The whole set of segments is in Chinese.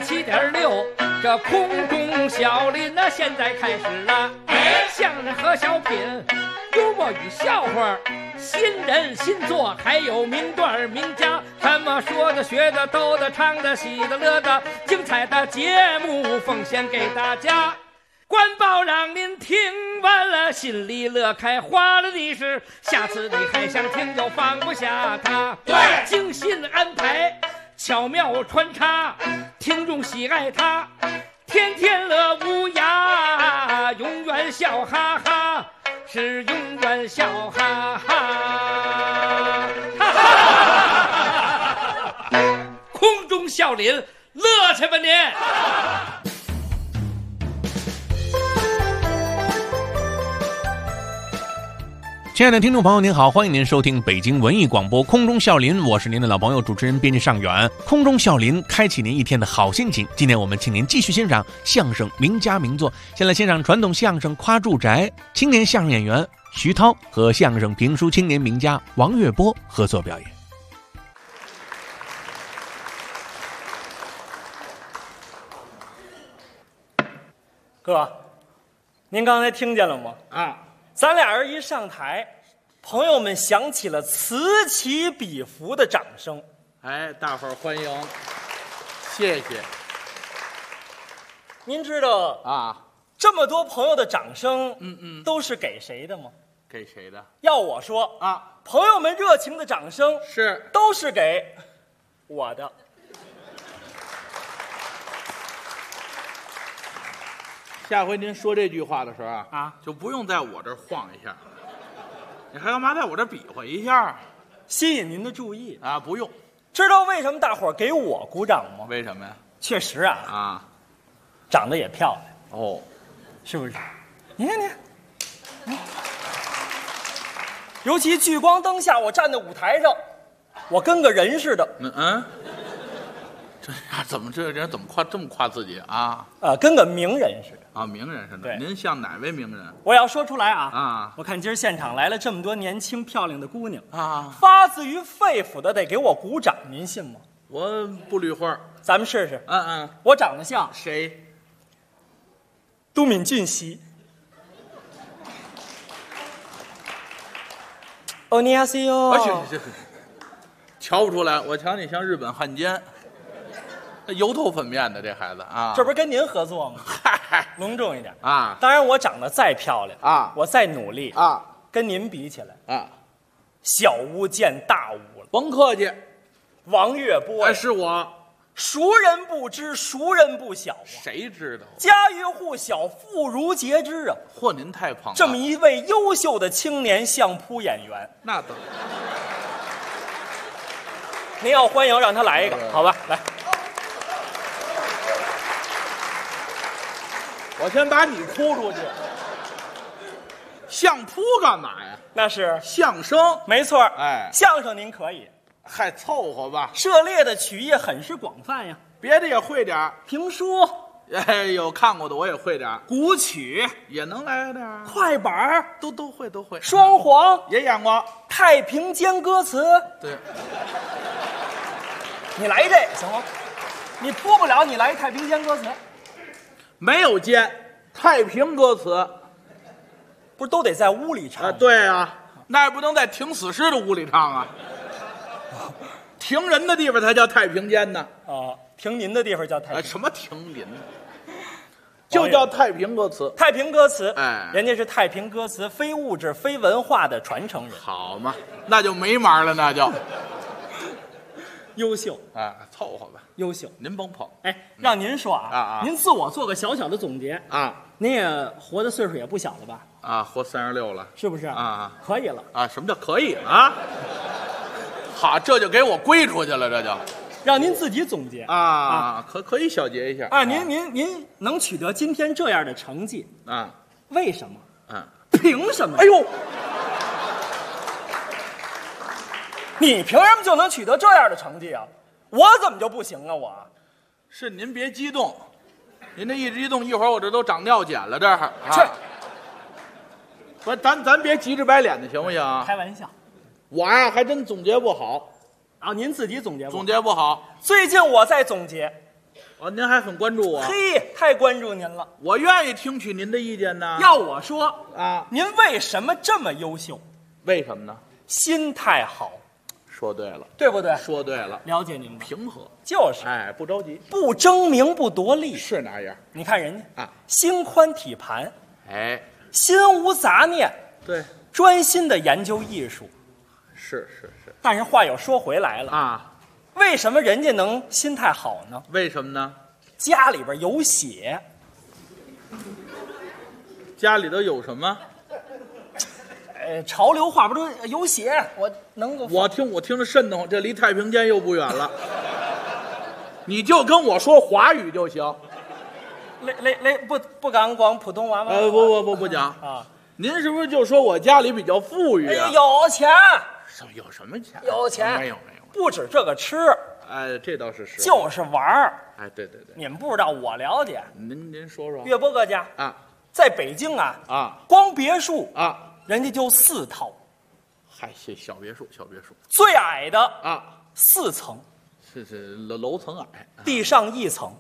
107.6，这空中小林呢，现在开始了。相声和小品，幽默与笑话，新人新作，还有名段名家，什么说的、学的、逗的、唱的、喜的、乐的，精彩的节目奉献给大家。官报让您听完了，心里乐开花了的是，下次你还想听就放不下它。 对， 精心安排，巧妙穿插，听众喜爱它，天天乐无涯，永远笑哈哈，是永远笑哈哈。空中笑林，乐去吧您！ 亲爱的听众朋友您好，欢迎您收听北京文艺广播空中笑林，我是您的老朋友主持人编辑尚远。空中笑林，开启您一天的好心情。今天我们请您继续欣赏相声名家名作，先来欣赏传统相声夸住宅，青年相声演员徐涛和相声评书青年名家王月波合作表演。 哥，您刚才听见了吗？ 啊， 咱俩人一上台，朋友们响起了此起彼伏的掌声。 哎，大伙儿欢迎，谢谢您知道啊。 这么多朋友的掌声，都是给谁的吗？ 给谁的要我说啊？ 朋友们热情的掌声是都是给我的。 下回您说这句话的时候啊， 就不用在我这儿晃一下，你还干嘛在我这儿比划一下吸引您的注意啊？不用。 知道为什么大伙儿给我鼓掌吗？ 为什么呀？ 确实啊， 啊， 长得也漂亮， 哦， 是不是？你看你，尤其聚光灯下，我站在舞台上，我跟个人似的。 这呀，怎么这人怎么这么夸自己啊？ 跟个名人似的。 啊，名人似的。 对， 您像哪位名人？ 我要说出来啊！ 啊， 我看今儿现场来了这么多年轻漂亮的姑娘啊， 发自于肺腑的得给我鼓掌，您信吗？ 我不捋话。 咱们试试。我长得像谁？ 都敏俊熙。哦，你好，西哟。 行，瞧不出来，我瞧你像日本汉奸。油头粉面的这孩子啊， 这不是跟您合作吗？ 嗨， 隆重一点啊！ 当然，我长得再漂亮啊， 我再努力啊， 跟您比起来啊， 小巫见大巫了。 甭客气， 王月波是我， 熟人不知，熟人不晓啊。 谁知道？ 家喻户晓，妇孺皆知啊！ 嚯，您太捧了！ 这么一位优秀的青年相扑演员， 那都， 您要欢迎，让他来一个，好吧？来。 我先把你哭出去。相扑干嘛呀？ 那是相声， 没错。 哎， 相声您可以， 还凑合吧。 涉猎的曲艺很是广泛呀， 别的也会点儿， 评书， 哎，有看过的我也会点儿， 古曲也能来点儿， 快板都会。 双簧也演过， 太平间歌词。 对， 你来这行吗？你播不了，你来太平间歌词。 没有间，太平歌词， 不是都得在屋里唱？ 对啊，那也不能在停死尸的屋里唱啊。停人的地方才叫太平间呢。 停您的地方叫太平。 什么停您？就叫太平歌词。 太平歌词， 哎， 人家是太平歌词非物质非文化的传承人。 好嘛，那就没门了，那就优秀啊，凑合吧。 优秀， 您甭捧。 哎，让您说啊，您自我做个小小的总结啊。 您也活的岁数也不小了吧？ 啊，活36了， 是不是啊？ 可以了啊？什么叫可以啊？好，这就给我归出去了，这就让您自己总结啊，可以小结一下啊。您能取得今天这样的成绩啊？ 为什么？凭什么？ 哎呦， 你凭什么就能取得这样的成绩啊？我怎么就不行啊？我是您别激动，您这一激动，一会儿我这都长尿碱了，这儿去。 不，咱别急着白脸的，行不行？ 开玩笑， 我呀还真总结不好啊。您自己总结不好？ 总结不好。 最近我在总结， 哦，您还很关注我， 嘿，太关注您了。 我愿意听取您的意见呢。 要我说啊， 您为什么这么优秀？ 为什么呢？ 心态好， 说对了， 对不对？ 说对了， 了解您吧？ 平和， 就是哎，不着急， 不争名不夺利。 是那样你看人家啊， 心宽体盘， 哎， 心无杂念， 对， 专心的研究艺术。 是是是但是话又说回来了， 啊， 为什么人家能心态好呢？ 为什么呢？ 家里边有血， 家里头有什么？ 潮流话不都有血？我能够我听着瘆得慌，这离太平间又不远了。你就跟我说华语就行。 不敢讲普通话吗？ 不讲。 啊！ 您是不是就说我家里比较富裕啊？ 有钱， 有什么钱？ 有钱， 没有。 不止这个吃， 哎，这倒是实话。 就是玩儿。 哎，对， 你们不知道，我了解。 您说说。 岳波哥家啊， 在北京啊， 光别墅啊， 人家就4套， 嗨，小别墅， 最矮的啊 4层， 是楼层矮， 地上1层，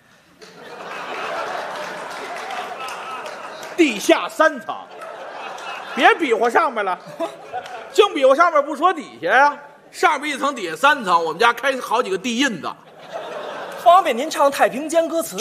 地下3层，别比划上面了，净比划上面不说底下呀，上面1层，底下3层，我们家开好几个地印子， 方便您唱太平间歌词。 去，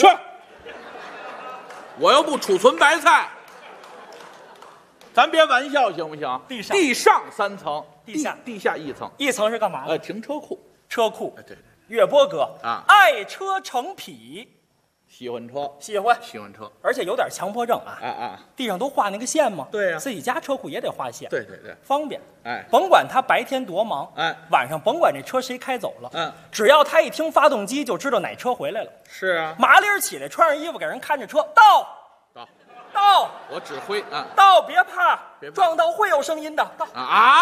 我又不储存白菜，咱别玩笑行不行？地上3层，地下1层 ，1层是干嘛的？ 停车库， 车库。 对， 岳波哥啊， 爱车成癖， 喜欢车， 喜欢车， 而且有点强迫症啊， 地上都画那个线吗？ 对呀， 自己家车库也得画线， 对， 方便。 哎， 甭管他白天多忙， 哎， 晚上甭管这车谁开走了， 只要他一听发动机就知道哪车回来了。 是啊， 麻利起来，穿上衣服给人看着车，到， 我指挥啊， 到，别怕，撞到会有声音的，到啊！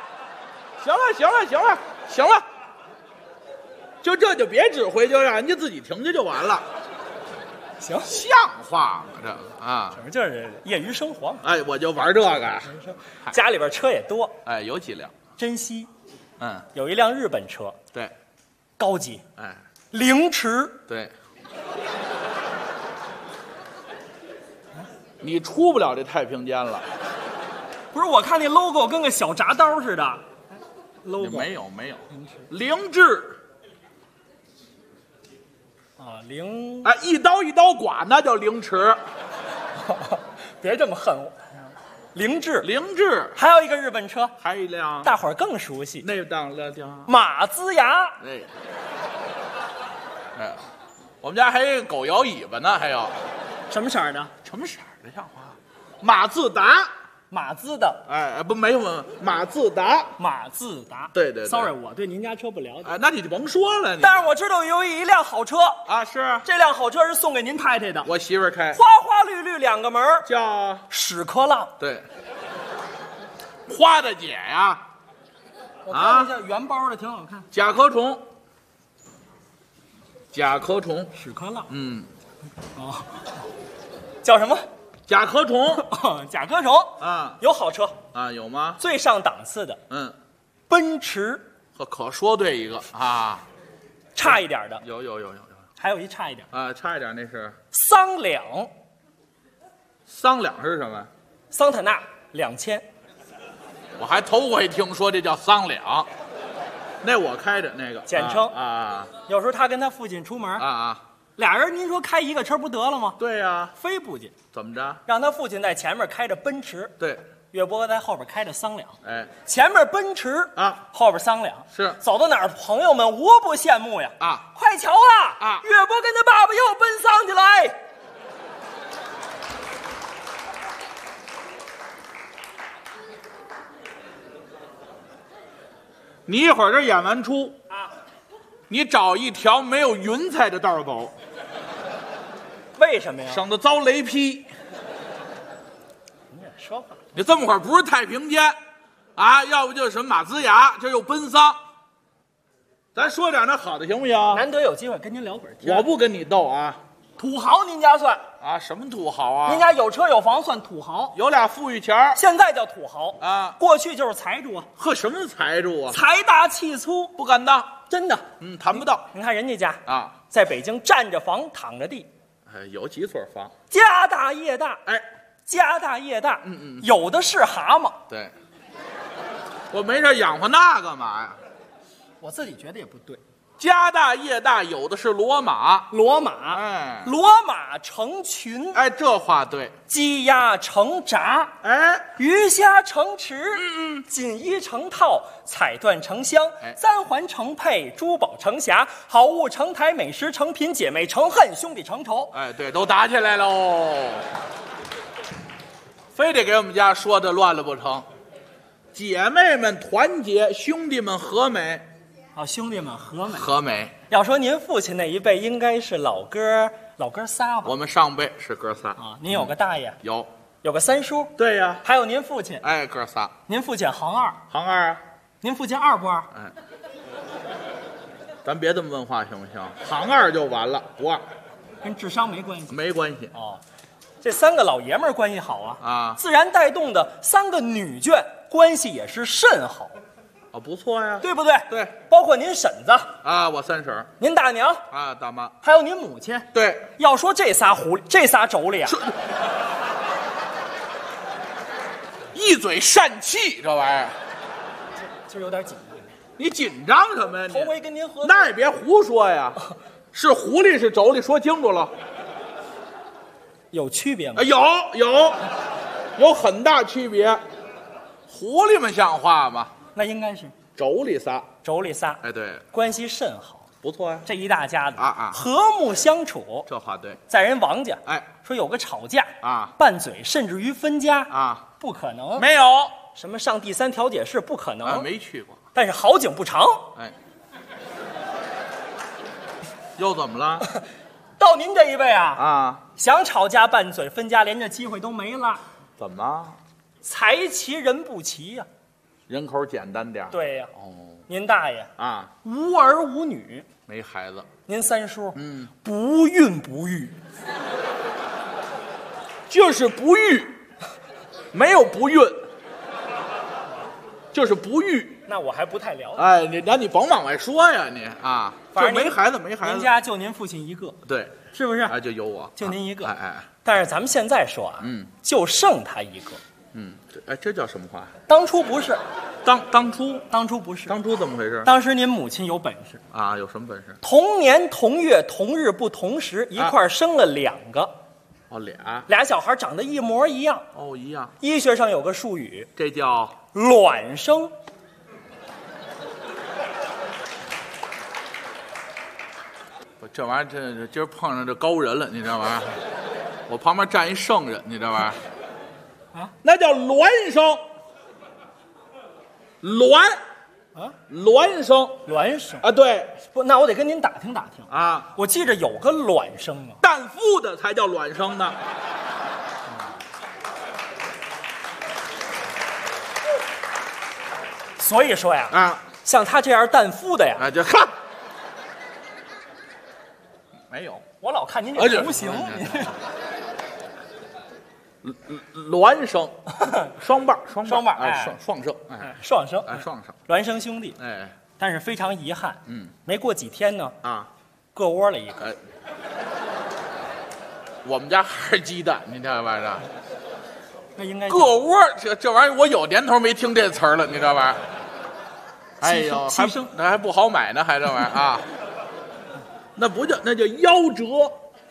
行了，就别指挥，就让人家自己停下就完了。 行， 像话吗？这个啊， 就是业余生活嘛。 哎，我就玩这个。 家里边车也多， 哎，有几辆， 珍惜。有一辆日本车， 对， 高级， 哎， 凌迟， 对。你出不了这太平间了。 不是，我看那 logo 跟个小铡刀似的。logo 没有，凌志。哎，一刀剐，那叫凌迟。 别这么恨我。凌志，还有一个日本车， 还有一辆， 大伙儿更熟悉， 那辆马自达。 哎，我们家还有一个狗摇尾巴呢，还有什么色儿的？ 什么色儿的？像话？马自达。 马自的， 哎，不，没有马自达，对。 Sorry， 我对您家车不了解。 哎，那你就甭说了。 但是我知道有一辆好车啊，是这辆好车是送给您太太的， 我媳妇儿开， 花花绿绿2个门， 叫屎壳郎。 对，花大姐呀， 我看那叫原包的，挺好看。 甲壳虫， 屎壳郎。 叫什么？甲壳虫， 甲壳虫啊， 有好车啊，有吗？ 最上档次的，奔驰， 可说对一个啊， 差一点的有， 还有一差一点啊，差一点那是桑两是什么？ 桑塔纳2000， 我还头回听说这叫桑两，那我开着那个， 简称啊， 有时候他跟他父亲出门啊。 俩人，您说开一个车不得了吗？ 对呀， 非不进。 怎么着？ 让他父亲在前面开着奔驰， 对， 岳波在后边开着桑两。 哎， 前面奔驰啊， 后边桑两， 是走到哪儿，朋友们无不羡慕呀！ 啊， 快瞧啊！岳波跟他爸爸又奔桑去了。哎， 你一会儿这演完出啊，你找一条没有云彩的道走。 为什么呀？ 省得遭雷劈。 你也说话， 你这么会儿不是太平间啊，要不就是什么马自达，这又奔丧。咱说点那好的行不行？ 难得有机会跟您聊会儿天。 我不跟你斗啊。 土豪您家算啊？什么土豪啊？ 您家有车有房算土豪， 有俩富裕钱儿， 现在叫土豪啊。 过去就是财主啊。 呵，什么财主啊？ 财大气粗， 不敢当， 真的。 谈不到。 你看人家家啊， 在北京站着房，躺着地， 有几所房？ 家大业大， 哎， 家大业大，有的是蛤蟆。 对，我没事养活那干嘛呀？ 我自己觉得也不对。 家大业大，有的是骡马。 骡马， 哎， 骡马成群， 哎，这话对。 鸡鸭成闸， 哎， 鱼虾成池，锦衣成套，彩缎成箱，簪环成佩，珠宝成匣，好物成台，美食成品，姐妹成恨，兄弟成仇。 哎，对，都打起来喽！非得给我们家说的乱了不成？姐妹们团结，兄弟们和美， 兄弟们和美。 和美。 要说您父亲那一辈，应该是老哥仨吧？ 我们上辈是哥仨啊，您有个大爷， 有个三叔， 对呀， 还有您父亲。 哎，哥仨。 您父亲行二， 行二啊？ 您父亲二不二？ 哎，咱别这么问话行不行？行二就完了，不二， 跟智商没关系。 没关系。 哦，这三个老爷们儿关系好啊， 自然带动的三个女眷关系也是甚好。 哦，不错呀， 对不对？ 对， 包括您婶子啊，我三婶， 您大娘啊，大妈， 还有您母亲。 对， 要说这仨狐狸，这仨妯娌啊， 一嘴疝气，这玩意儿， 今儿有点紧张。 你紧张什么呀？ 头回跟您合作， 那也别胡说呀，是狐狸是妯娌，说清楚了。 有区别吗？ 有很大区别。狐狸们像话吗？ 那应该是妯娌仨， 妯娌仨， 哎，对， 关系甚好， 不错呀。 这一大家子啊， 和睦相处。 这话对。 在人王家， 哎， 说有个吵架啊， 拌嘴，甚至于分家啊， 不可能， 没有什么上第三调解室不可能， 没去过。 但是好景不长， 哎，又怎么了？ 到您这一辈啊， 啊， 想吵架拌嘴分家，连这机会都没了。 怎么？ 财齐人不齐呀。 人口简单点。 对呀。 哦， 您大爷啊， 无儿无女， 没孩子。 您三叔不孕不育， 就是不育，没有不孕，就是不育。 那我还不太了解。 哎，你甭往外说呀，你啊， 反正就没孩子，没孩子。 您家就您父亲一个， 对， 是不是？ 哎，就有我， 就您一个。 哎， 但是咱们现在说啊，就剩他一个。 这叫什么话？ 当初不是， 当初不是， 当初怎么回事？ 当时您母亲有本事啊，有什么本事？ 同年同月同日不同时，一块生了2个。 哦， 俩小孩长得一模一样。 哦，一样。 医学上有个术语， 这叫卵生。 这玩意儿，这今儿碰上这高人了，你这玩意儿，我旁边站一圣人，你这玩意儿。 啊， 那叫孪生，孪生啊，对， 不，那我得跟您打听打听啊。 我记着有个卵生啊， 蛋孵的才叫卵生呢。 所以说呀，像他这样蛋孵的呀， 就看没有， 我老看您这图形。 孪生，双半， 哎， 双生， 哎，双生，孪生兄弟， 哎， 但是非常遗憾，没过几天呢，各窝了一个。 我们家还是鸡蛋，你这玩意儿， 那应该各窝，这玩意儿我有年头没听这词儿了，你这玩意儿，哎呦，那还不好买呢，还这玩意儿啊，那叫夭折。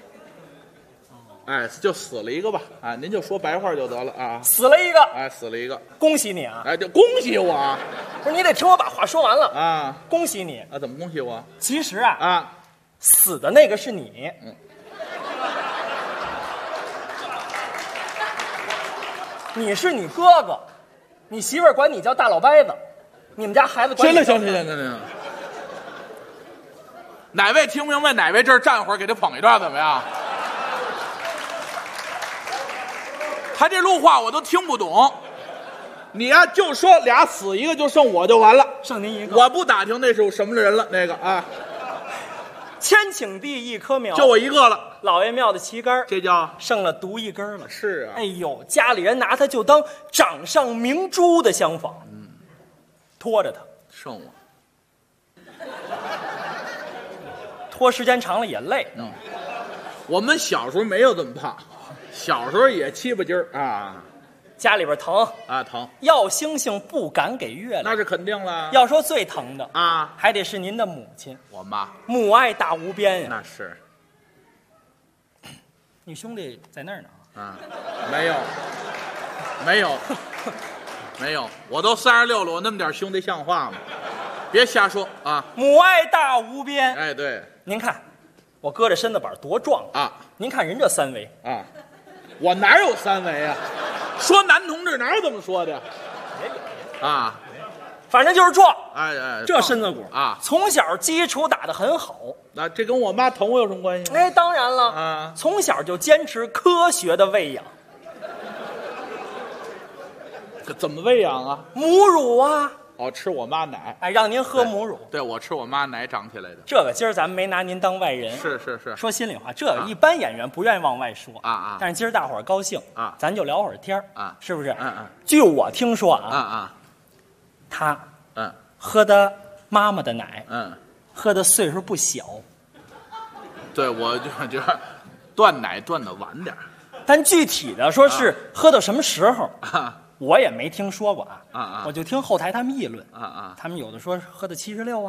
哎，就死了一个吧，啊，您就说白话就得了啊。 死了一个， 哎，死了一个， 恭喜你啊！ 哎，就恭喜我。 不是，你得听我把话说完了啊！ 恭喜你啊！怎么恭喜我？ 其实啊，死的那个是你。你是你哥哥，你媳妇儿管你叫大老掰子，你们家孩子管你。 行。哪位听明白？哪位这儿站会儿，给他捧一段怎么样？他这路话我都听不懂，你呀就说俩死一个，就剩我就完了， 剩您一个。 我不打听那是什么人了，那个啊， 千顷地一棵苗， 就我一个了。 老爷庙的旗杆，这叫剩了独一根了。 是啊， 哎呦，家里人拿它就当掌上明珠的相仿，拖着它， 剩我， 活时间长了也累。 我们小时候没有这么胖，小时候也7八斤儿啊。 家里边疼啊，疼， 要星星不敢给月亮， 那是肯定了。 要说最疼的啊， 还得是您的母亲， 我妈， 母爱大无边呀。 那是。 你兄弟在那儿呢？ 啊，没有，没有，没有，我都36了，我那么点兄弟像话吗？别瞎说啊！ 母爱大无边。 哎，对， 您看，我搁着身子板多壮啊！ 您看人这3围啊，我哪有3围啊？说男同志哪有这么说的？ 也有啊， 反正就是壮。 哎哎， 这身子骨啊， 从小基础打得很好。 那这跟我妈疼我有什么关系？ 哎，当然了啊， 从小就坚持科学的喂养。 怎么喂养啊？ 母乳啊。 哦，吃我妈奶。 哎，让您喝母乳。 对，我吃我妈奶长起来的。 这个今儿咱们没拿您当外人。 是。 说心里话，这个一般演员不愿意往外说啊。 但是今儿大伙儿高兴啊， 咱就聊会儿天啊， 是不是？ 嗯。 据我听说啊，他喝的妈妈的奶，喝的岁数不小。 对，我就觉得断奶断的晚点， 但具体的说是喝到什么时候我也没听说过我就听后台他们议论他们有的说喝到76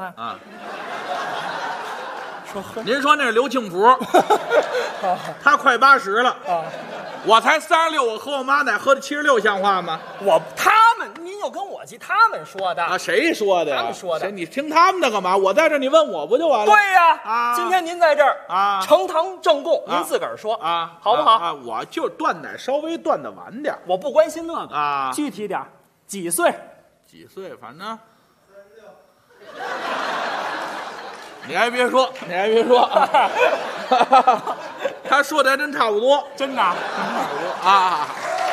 说喝。 您说那是刘庆福，他快80了我才36，我喝我妈奶喝的76，像话吗？ 您又跟我急，他们说的啊？谁说的呀？ 他们说的。 你听他们的干嘛？我在这，你问我不就完了？ 对呀今天您在这儿呈堂证供，您自个儿说好不好？ 我就断奶稍微断的晚点， 我不关心那个具体点，几岁？ 几岁？反正你还别说，他说的还真差不多， 真的差不多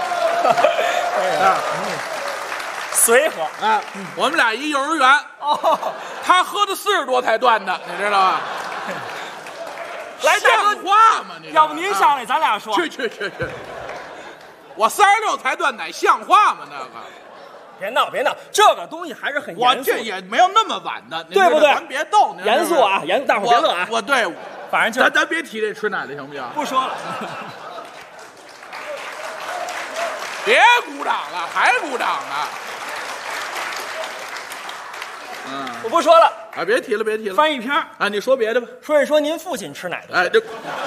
随和我们俩一幼儿园他喝的40多才断的，你知道吧？ 来，大哥， 像话吗？你要不您上来，咱俩说。 去，我36才断奶，像话吗？那个。 别闹，这个东西还是很严肃。 我这也没有那么晚的， 对不对？ 咱别逗， 严肃啊，严肃，大伙别乐啊。 我对， 反正就咱别提这吃奶的，行不行？ 不说了。 别鼓掌了，还鼓掌呢。 我不说了别提了。 翻一篇你说别的吧。 说一说您父亲吃奶的事。 这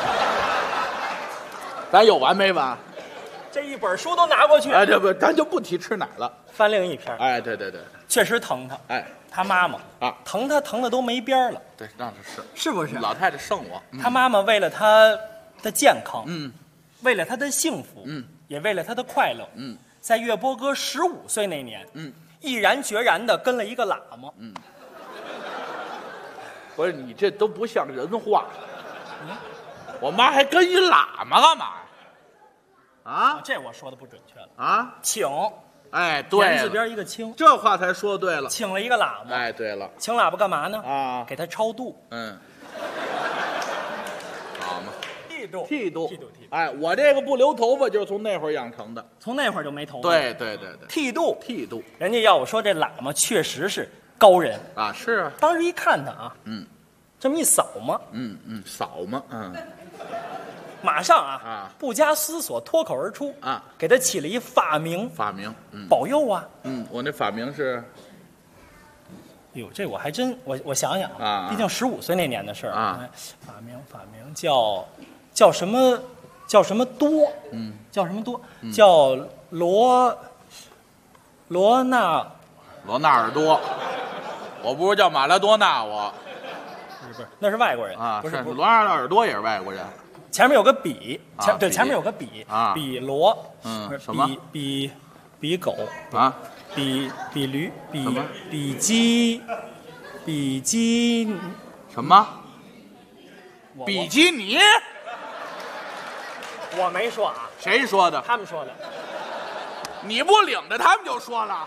咱有完没完？ 这一本书都拿过去。 这不，咱就不提吃奶了。 翻另一篇。 对， 确实疼他。他妈妈疼他疼的都没边了。 对，那是不是？ 老太太剩我。 他妈妈为了他的健康，为了他的幸福，也为了他的快乐，在岳波哥15岁那年，毅然决然的跟了一个喇嘛。 不是你这都不像人话。我妈还跟一喇嘛干嘛呀？ 这我说的不准确了请。 对， 言字边一个清， 这话才说对了。 请了一个喇嘛。 对了， 请喇嘛干嘛呢？给他超度。 好嘛， 剃度。 我这个不留头发就是从那会儿养成的， 从那会儿就没头发。 对， 剃度。 人家要我说，这喇嘛确实是高人是啊。 当时一看他这么一扫嘛， 扫嘛， 马上不加思索脱口而出给他起了一法名，保佑我那法名是， 哟，这我还真我想想毕竟15岁那年的事儿法名叫什么多，叫什么多，叫罗纳尔多，我不是叫马拉多纳，我不是，那是外国人不是罗纳尔多也是外国人。 前面有个比，前面有个比比罗， 什么比狗比驴比基什么比基尼？ 我没说谁说的？ 他们说的。 你不领着他们就说了，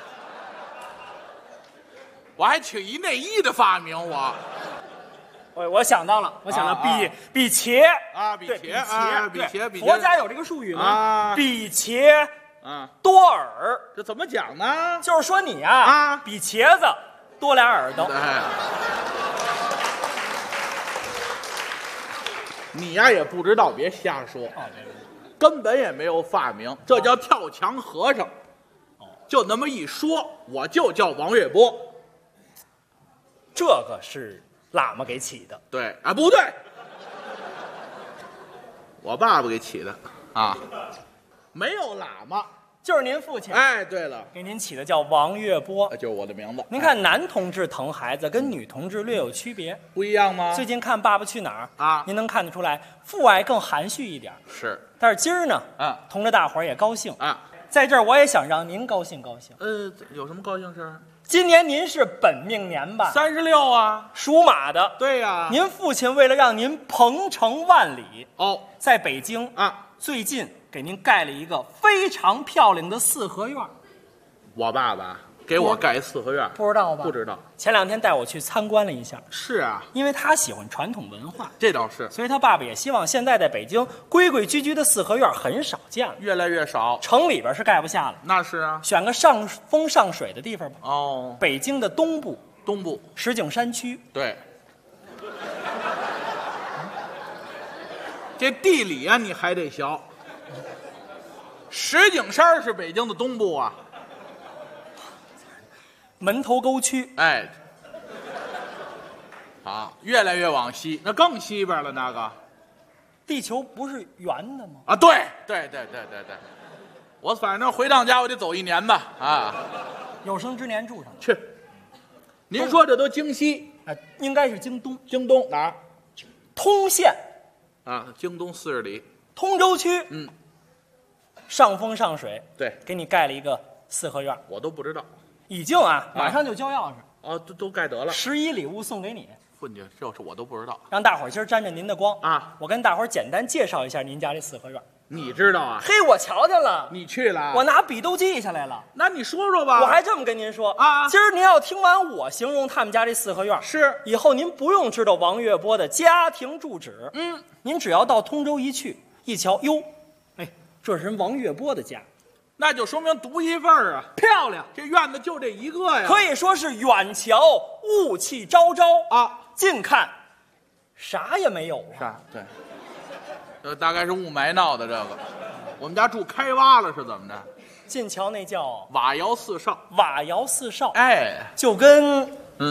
我还请一内衣的发明我想到了，比茄比茄， 佛家有这个术语吗？比茄多耳， 这怎么讲呢？ 就是说你比茄子多俩耳朵。 你呀也不知道，别瞎说，根本也没有发明，这叫跳墙和尚。就那么一说，我就叫王月波。 这个是喇嘛给起的。 对啊，不对，我爸爸给起的啊，没有喇嘛。 就是您父亲， 哎，对了， 给您起的叫王月波， 就是我的名字。 您看，男同志疼孩子跟女同志略有区别， 不一样吗？ 最近看《爸爸去哪儿》 啊， 您能看得出来，父爱更含蓄一点。 是， 但是今儿呢，同着大伙儿也高兴啊。 在这儿我也想让您高兴高兴。 有什么高兴事儿？ 今年您是本命年吧 ？36啊， 属马的。 对呀。 您父亲为了让您鹏程万里，在北京啊， 最近给您盖了一个非常漂亮的四合院。 我爸爸给我盖四合院， 不知道吧？ 不知道。 前2天带我去参观了一下。 是啊， 因为他喜欢传统文化， 这倒是。 所以他爸爸也希望现在在北京规规矩矩的四合院很少见了， 越来越少。 城里边是盖不下了。 那是啊， 选个上风上水的地方吧。北京的东部石景山区。 对。这地理啊，你还得学。石景山是北京的东部啊。 门头沟区。 哎，好，越来越往西，那更西边了。那个， 地球不是圆的吗？ 啊，对，我反正回趟家，我得走1年吧。啊， 有生之年住上去。您说这都京西， 应该是京东。 京东哪儿？ 通县。 啊，京东40里。 通州区。上风上水。 对， 给你盖了一个四合院。 我都不知道。 已经啊，马上就交钥匙。 都盖得了。 11礼物送给你。 混去，这是我都不知道。 让大伙儿今儿沾着您的光啊！ 我跟大伙儿简单介绍一下您家这四合院。 你知道啊？ 嘿，我瞧见了。 你去了？ 我拿笔都记下来了。 那你说说吧。 我还这么跟您说啊， 今儿您要听完我形容他们家这四合院， 是以后您不用知道王月波的家庭住址。您只要到通州一去，一瞧，哟，哎，这是人王月波的家。 那就说明独一份儿啊， 漂亮！ 这院子就这一个呀， 可以说是远瞧雾气昭昭啊， 近看啥也没有啊。 啥？对，大概是雾霾闹的这个。我们家住开挖了是怎么着？ 近瞧那叫瓦窑四少。 瓦窑四少， 哎， 就跟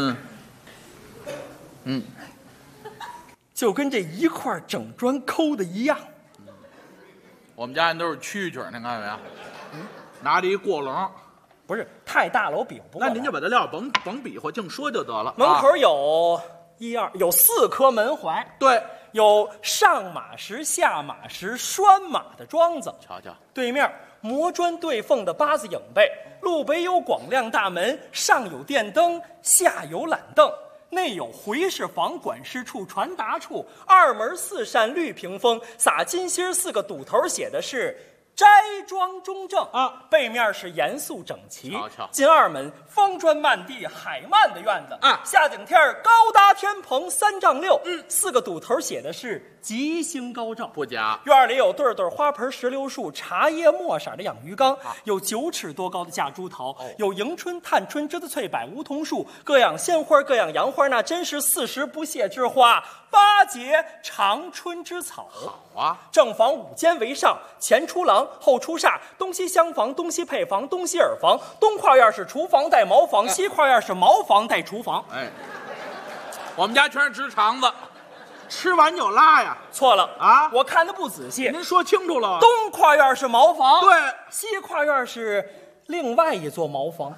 就跟这一块整砖抠的一样。 我们家人都是蛐蛐，您看见没有？拿着一过笼， 不是太大了，我比划不过来。 那您就把它撂，甭比划，净说就得了。 门口有有4颗门槐， 对， 有上马石、下马石、拴马的桩子。 瞧瞧， 对面磨砖对缝的8字影背，路北有广亮大门，上有电灯，下有懒凳。内有回事房、管事处、传达处，2门4扇绿屏风，撒金星4个堵头，写的是斋庄中正啊。 背面是严肃整齐。 瞧瞧， 进2门方砖漫地海漫的院子啊， 下景天高搭天棚3丈6，4个堵头写的是吉星高照。 不假。 院里有对对花盆、石榴树、茶叶墨色的养鱼缸，有9尺多高的架珠桃，有迎春、探春、栀子翠、柏梧桐树，各样鲜花，各样洋花，那真是40不谢之花，8节长春之草。 好啊！ 正房5间为上，前出廊，后出煞，东西厢房，东西配房，东西耳房，东跨院是厨房带茅房，西跨院是茅房带厨房。 哎，我们家全是直肠子。吃完就拉呀！ 错了啊！ 我看的不仔细。 您说清楚了。 东跨院是茅房， 对； 西跨院是另外一座茅房，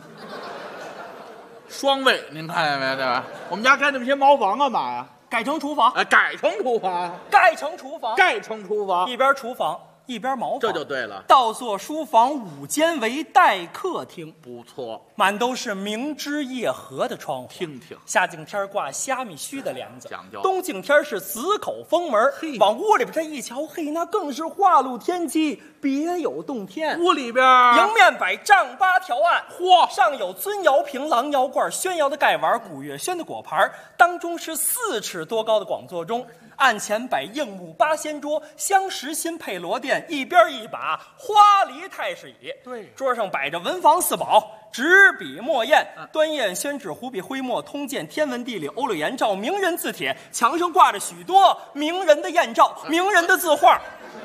双卫。您看见没？对吧？我们家盖那么些茅房干嘛呀？ 改成厨房。 改成厨房。 盖成厨房。 盖成厨房。 一边厨房一边茅房， 这就对了。 倒座书房5间为待客厅， 不错， 满都是明枝夜荷的窗户。 听听， 夏景天挂虾米须的帘子， 讲究； 冬景天是紫口封门。往屋里边这一瞧，嘿，那更是画露天机，别有洞天。 屋里边迎面摆丈8条案， 嚯， 上有尊窑瓶、狼窑罐、宣窑的盖碗、古月轩的果盘，当中是4尺多高的广座钟。 案前摆硬木八仙桌，香石新配罗垫，一边一把花梨太师椅。 对， 桌上摆着文房四宝：纸笔墨砚、端砚、宣纸、湖笔、徽墨、通鉴、天文地理、欧柳颜照、名人字帖。墙上挂着许多名人的艳照、名人的字画。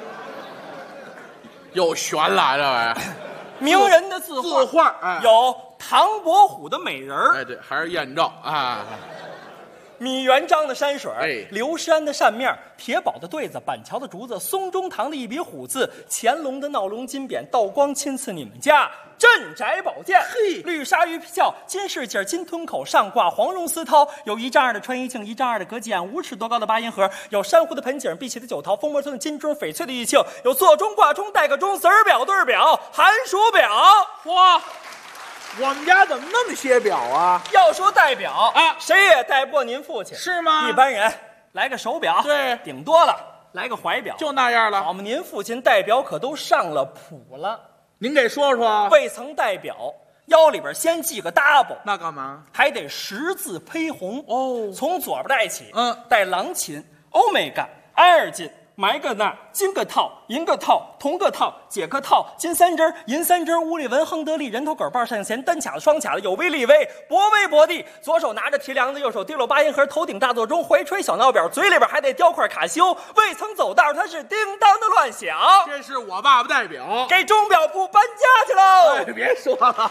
又悬了这玩意儿。 名人的字画，有唐伯虎的美人儿， 对，还是艳照啊。 米元璋的山水，刘山的扇面，铁宝的对子，板桥的竹子，松中堂的一笔虎字，乾隆的闹龙金匾，道光亲赐你们家镇宅宝剑，绿鲨鱼皮鞘，金饰锦，金吞口，上挂黄绒丝绦，有1丈2的穿衣镜，1丈2的隔几案，5尺多高的八音盒，有珊瑚的盆景，碧玺的酒桃，蜂窝村的金钟，翡翠的玉磬，有座钟挂钟带个钟，子儿表对儿表，寒暑表。 哇，我们家怎么那么些表啊？ 要说代表啊，谁也带不过您父亲， 是吗？ 一般人来个手表， 对， 顶多了来个怀表， 就那样了。 好嘛，您父亲戴表可都上了谱了。 您给说说， 未曾戴表，腰里边先系个 double， 那干嘛？ 还得10字胚红哦。 从左边戴起， 戴郎琴、欧米伽、埃尔金、埋个那儿，金个套，银个套，铜个套，解个套，金3针，银3针，乌里文，亨德利，人头梗棒上弦，单卡子双卡子，有威力威，博威博地，左手拿着提梁子，右手提溜八音盒，头顶大座钟，怀揣小闹表，嘴里边还得叼块卡西欧，未曾走道，他是叮当的乱响。 这是我爸爸代表， 给钟表铺搬家去喽！ 哎，别说了。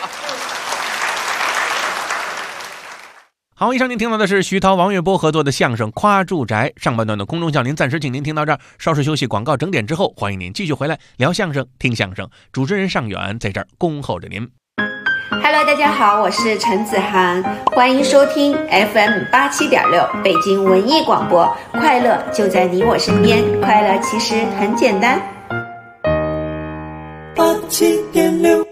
好，以上您听到的是徐涛、王月波合作的相声《夸住宅》上半段的空中笑林，暂时请您听到这儿，稍事休息，广告整点之后，欢迎您继续回来聊相声、听相声。主持人尚远在这儿恭候着您。 Hello， 大家好，我是陈子涵，欢迎收听 FM 87.6北京文艺广播，快乐就在你我身边，快乐其实很简单。 87.6。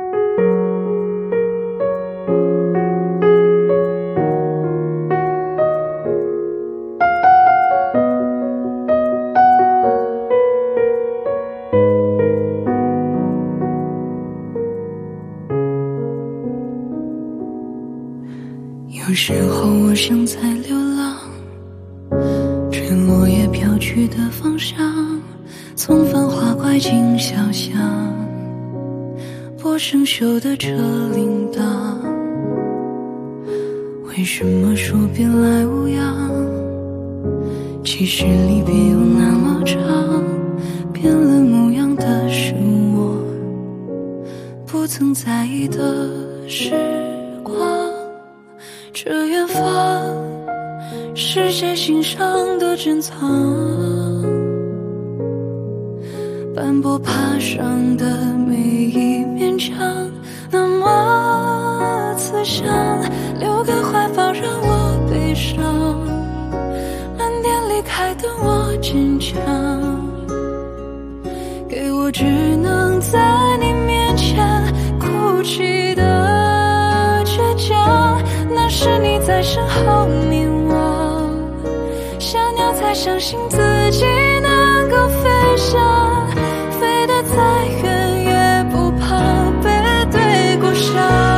有时候我想在流浪，追落叶飘去的方向，从繁华拐进小巷，拨生锈的车铃铛。为什么说别来无恙？其实离别有那么长，变了模样的是我不曾在意的时光。这远方是谁心上的珍藏？斑驳爬上的每一面墙，那么慈祥，留个怀抱让我悲伤，晚点离开的我坚强，给我只能在你面前哭泣的倔强。那是你在身后凝望，小鸟才相信自己能够飞翔，飞得再远也不怕背对过伤。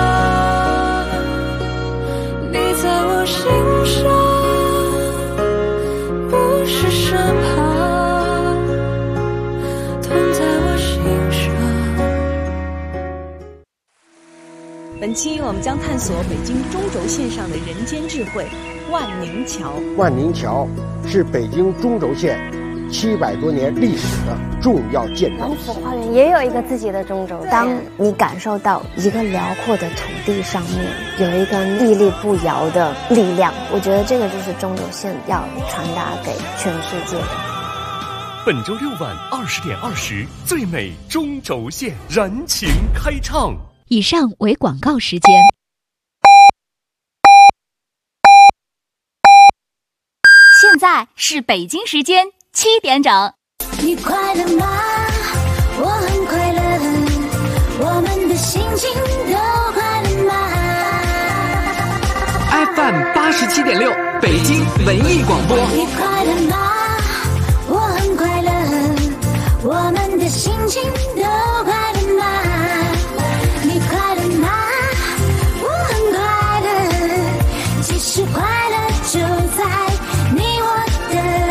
你在我心上，不是身旁，疼在我心上。 本期我们将探索北京中轴线上的人间智慧——万宁桥。 万宁桥是北京中轴线700多年历史的重要建筑。 王府花园也有一个自己的中轴线。当你感受到一个辽阔的土地上面有一个屹立不摇的力量，我觉得这个就是中轴线要传达给全世界的。 本周6晚20点20，最美中轴线燃情开唱。 以上为广告时间。现在是北京时间7点整。 你快乐吗？我很快乐，我们的心情都快乐吗 ？FM 87.6，北京文艺广播。 你快乐吗？我很快乐，我们的心情都快乐吗？你快乐吗？我很快乐，其实快乐就在你我的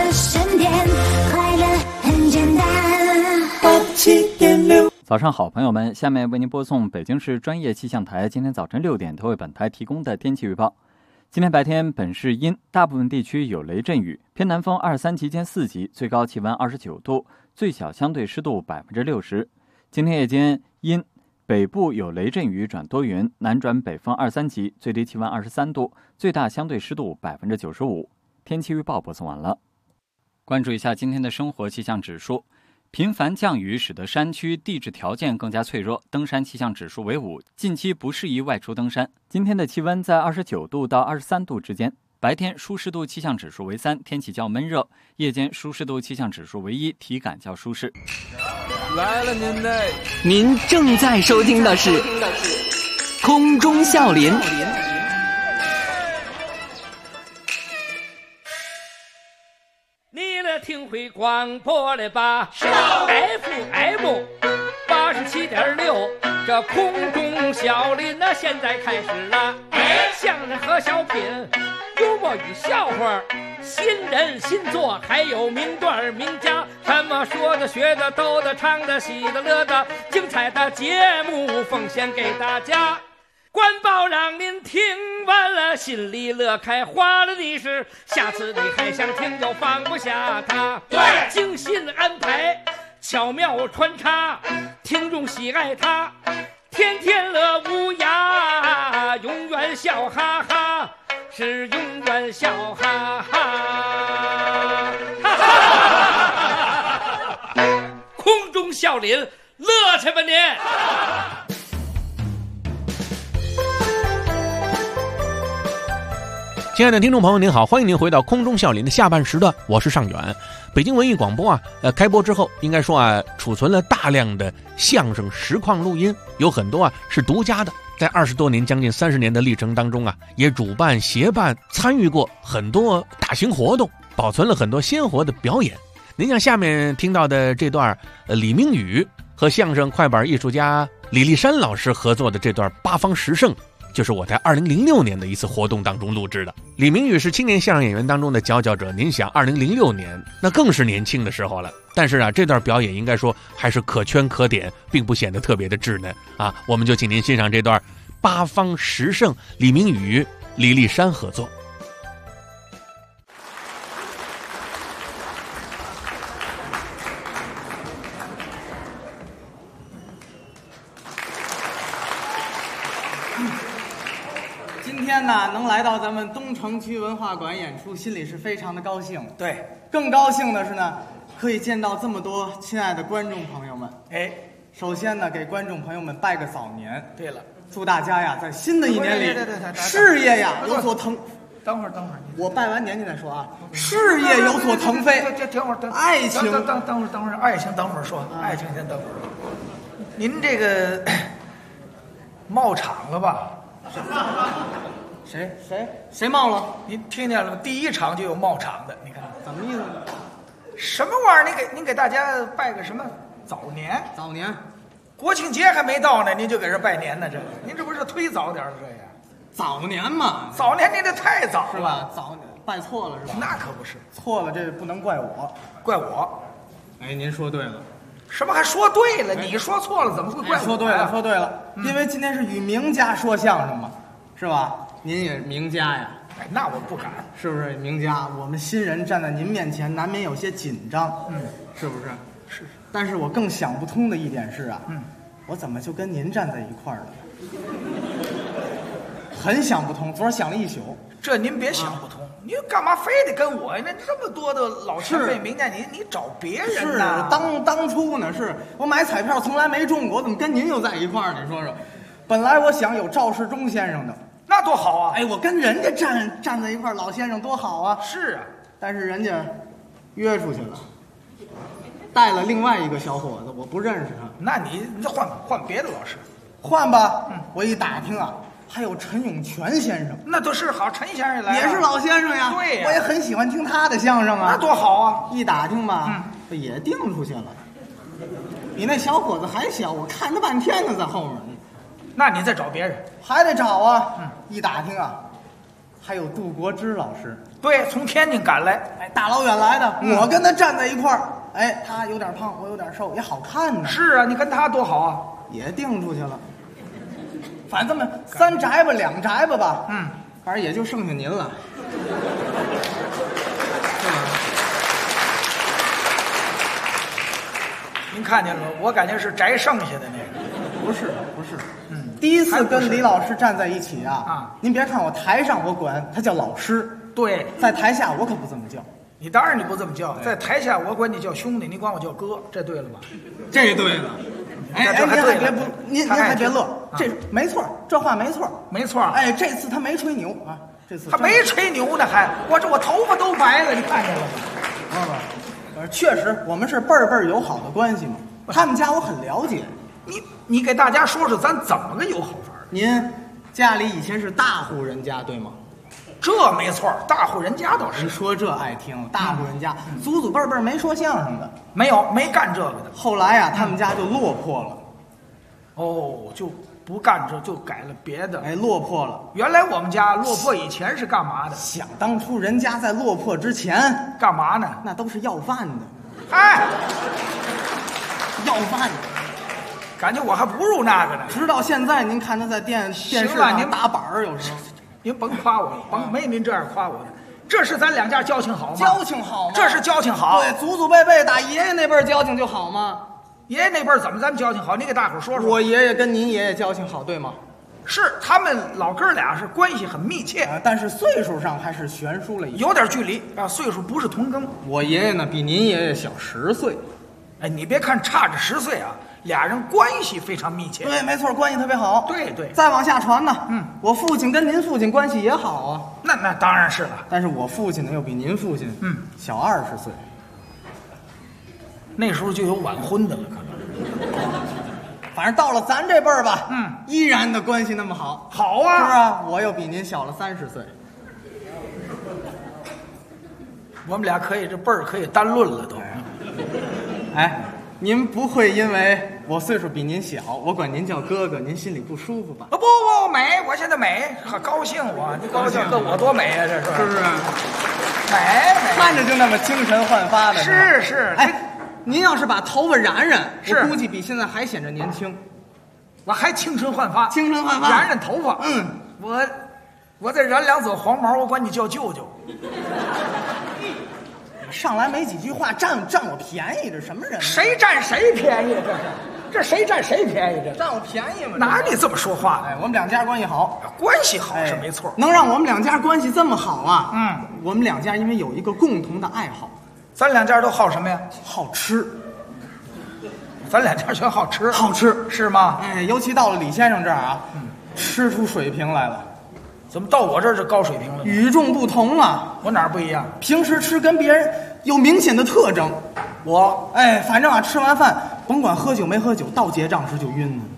87.6。早上好，朋友们，下面为您播送北京市专业气象台今天早晨6点为本台提供的天气预报。今天白天本市阴，大部分地区有雷阵雨，偏南风23级间4级，最高气温29度，最小相对湿度60%。今天夜间阴，北部有雷阵雨转多云，南转北风2、3级，最低气温23度，最大相对湿度95%。天气预报播送完了。关注一下今天的生活气象指数。频繁降雨使得山区地质条件更加脆弱，登山气象指数为5，近期不适宜外出登山。今天的气温在29度到23度之间，白天舒适度气象指数为3，天气较闷热；夜间舒适度气象指数为1，体感较舒适。 来了您正在收听的是空中笑林。 听会广播了吧？FM 87.6，这空中小林那现在开始了。相声和小品，幽默与笑话，新人新作，还有名段名家，什么说的、学的、逗的、唱的、喜的、乐的，精彩的节目奉献给大家。官报让您听完了心里乐开花了的是，下次你还想听就放不下它。对，精心安排，巧妙穿插，听众喜爱它，天天乐无涯，永远笑哈哈，是永远笑哈哈。空中笑林，乐去吧您！ 亲爱的听众朋友您好，欢迎您回到空中笑林的下半时段，我是尚远。北京文艺广播开播之后，应该说储存了大量的相声实况录音，有很多是独家的。在20多年将近30年的历程当中也主办协办参与过很多大型活动，保存了很多鲜活的表演。您像下面听到的这段李明宇和相声快板艺术家李立山老师合作的这段八方十胜，就是我在2006年的一次活动当中录制的。李明宇是青年相声演员当中的佼佼者，您想2006年那更是年轻的时候了，但是这段表演应该说还是可圈可点，并不显得特别的稚嫩我们就请您欣赏这段八方十胜李明宇李立山合作。 今天呢，能来到咱们东城区文化馆演出，心里是非常的高兴。 对， 更高兴的是呢，可以见到这么多亲爱的观众朋友们。首先呢，给观众朋友们拜个早年。 对了， 祝大家呀，在新的一年里，事业呀有所腾。 等会儿， 我拜完年你再说事业有所腾飞。 等会儿， 爱情， 等会儿，爱情等会儿说，爱情先等会儿。您这个冒场了吧？谁冒了？您听见了吗？第一场就有冒场的，你看怎么意思？ 什么玩意儿？您给大家拜个什么早年？ 早年， 国庆节还没到呢，您就给人拜年呢？这您这不是忒早点了？这呀， 早年嘛， 早年您这太早了， 是吧？早年拜错了是吧？ 那可不是， 错了，这不能怪我， 怪我。 您说对了。 什么还说对了？你说错了，怎么会怪我？ 说对了，因为今天是与名家说相声嘛，是吧？您也名家呀？ 那我不敢， 是不是名家？我们新人站在您面前，难免有些紧张，是不是？ 是。 但是我更想不通的一点是我怎么就跟您站在一块儿了？很想不通，昨儿想了一宿。 这您别想不通，您干嘛非得跟我呀？那这么多的老前辈名家，你找别人呢？ 当初呢，是我买彩票从来没中过，我怎么跟您又在一块儿？你说说，本来我想有赵世忠先生的， 那多好啊！ 我跟人家站在一块儿，老先生多好啊！ 是啊， 但是人家约出去了，带了另外一个小伙子，我不认识他。 那你换别的老师， 换吧。我一打听还有陈永泉先生， 那都是好，陈先生来也是老先生呀。 对呀， 我也很喜欢听他的相声那多好啊！ 一打听吧，也定出去了。比那小伙子还小，我看他半天呢，在后面。 那你再找别人， 还得找啊。一打听还有杜国之老师。 对，从天津赶来， 哎，大老远来的，我跟他站在一块儿，哎，他有点胖，我有点瘦，也好看呢。 是啊，你跟他多好啊， 也定出去了。反正这么3宅吧2宅吧，反正也就剩下您了。 您看见了吗？我感觉是宅剩下的那个。 不是，第一次跟李老师站在一起啊，您别看我台上我管他叫老师， 对， 在台下我可不这么叫。 你当然你不这么叫，在台下我管你叫兄弟，你管我叫哥，这对了吧？ 这对了。哎，您还别乐，这没错，这话没错， 没错。 哎，这次他没吹牛啊，这次他没吹牛呢，还我头发都白了，你看见了吗？ 确实，我们是辈儿友好的关系嘛。他们家我很了解， 你给大家说说咱怎么个友好法？ 您家里以前是大户人家对吗？ 这没错，大户人家倒是。 您说这爱听，大户人家祖祖辈辈没说相声的， 没干这个的。 后来呀，他们家就落魄了。 哦，就不干这，就改了别的。 哎，落魄了。 原来我们家落魄以前是干嘛的？ 想当初人家在落魄之前干嘛呢？ 那都是要饭的。 哎， 要饭的。 感觉我还不如那个呢。 直到现在，您看他在电视上您打板儿，有时候。 您甭夸我，没您这样夸我的。这是咱两家交情好吗？ 交情好吗？ 这是交情好。 对，祖祖辈辈打爷爷那辈交情就好吗？ 爷爷那辈怎么咱们交情好？你给大伙说说。 我爷爷跟您爷爷交情好，对吗？ 是，他们老哥俩是关系很密切， 但是岁数上还是悬殊了一些， 有点距离啊，岁数不是同庚。 我爷爷呢比您爷爷小10岁。 哎，你别看差着10岁啊。俩人关系非常密切， 对，没错，关系特别好。 对， 再往下传呢，我父亲跟您父亲关系也好啊。 那当然是了， 但是我父亲呢又比您父亲小20岁， 那时候就有晚婚的了，可能。 反正到了咱这辈儿吧，依然的关系那么好， 好啊， 是啊，我又比您小了30岁， 我们俩可以这辈儿可以单论了都。 哎。您不会因为我岁数比您小，我管您叫哥哥，您心里不舒服吧？ 不，美，我现在美，可高兴我，你高兴，我多美啊，这是不是？ 美， 看着就那么精神焕发的。 是。 哎，您要是把头发染，我估计比现在还显着年轻。 我还青春焕发，染头发。我再染2撮黄毛，我管你叫舅舅。 上来没几句话，占我便宜，这什么人？ 谁占谁便宜？这谁占谁便宜？这占我便宜吗？ 哪你这么说话？ 哎，我们两家关系好， 关系好是没错。 能让我们两家关系这么好啊？我们两家因为有一个共同的爱好， 咱两家都好什么呀？ 好吃。 咱两家全好吃， 好吃是吗？ 哎，尤其到了李先生这儿啊，吃出水平来了。 怎么到我这儿就高水平了？ 与众不同啊！ 我哪儿不一样？ 平时吃跟别人有明显的特征。反正啊，吃完饭甭管喝酒没喝酒，到结账时就晕了。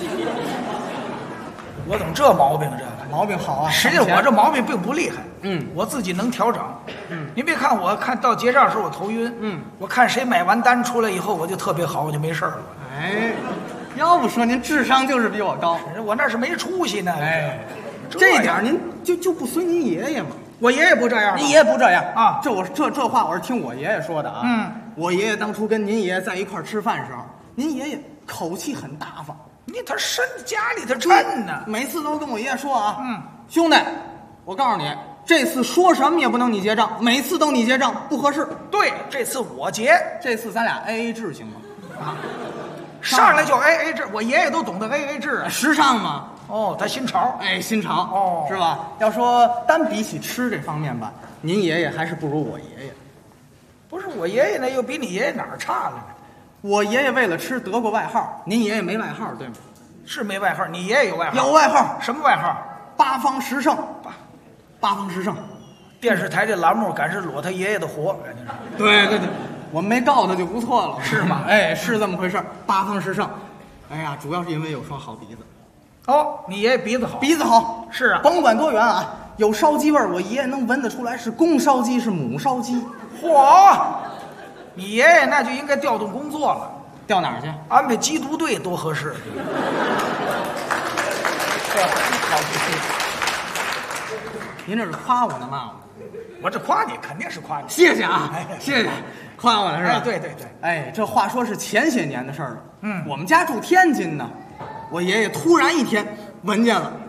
我怎么这毛病？这个毛病好啊！ 实际我这毛病并不厉害，我自己能调整。您别看我看到结账时候我头晕，我看谁买完单出来以后我就特别好，我就没事了。 哎，要不说您智商就是比我高， 我那是没出息呢。 哎。这点您就不随您爷爷吗？ 我爷爷不这样， 您爷爷不这样啊！ 这话我是听我爷爷说的啊。我爷爷当初跟您爷爷在一块儿吃饭时候，您爷爷口气很大方， 他家里头趁呢， 每次都跟我爷爷说啊，兄弟，我告诉你，这次说什么也不能你结账，每次都你结账不合适。 对，这次我结， 这次咱俩 AA 制行吗？啊， 上来就 AA 制，我爷爷都懂得 AA 制啊， 时尚嘛。 哦，他新潮， 新潮是吧？要说单比起吃这方面吧，您爷爷还是不如我爷爷。 不是我爷爷那又比你爷爷哪儿差了呢？ 我爷爷为了吃得过外号，您爷爷没外号对吗？ 是没外号，你爷爷有外号？ 有外号， 什么外号？ 八方十胜。八方十胜， 电视台这栏目赶是裸他爷爷的活，感觉是。对，我们没告他就不错了， 是吗？ 哎，是这么回事。八方十胜，哎呀，主要是因为有双好鼻子。 你爷爷鼻子好， 鼻子好是啊， 甭管多远啊，有烧鸡味儿，我爷爷能闻得出来是公烧鸡是母烧鸡。 嚯，你爷爷那就应该调动工作了， 调哪儿去？ 安排缉毒队多合适。 您这是夸我呢，骂我？ 我这夸你肯定是夸你。 谢谢啊，谢谢，夸我了是吧？ 哎，对对对。 哎，这话说是前些年的事儿了。我们家住天津呢，我爷爷突然一天闻见了，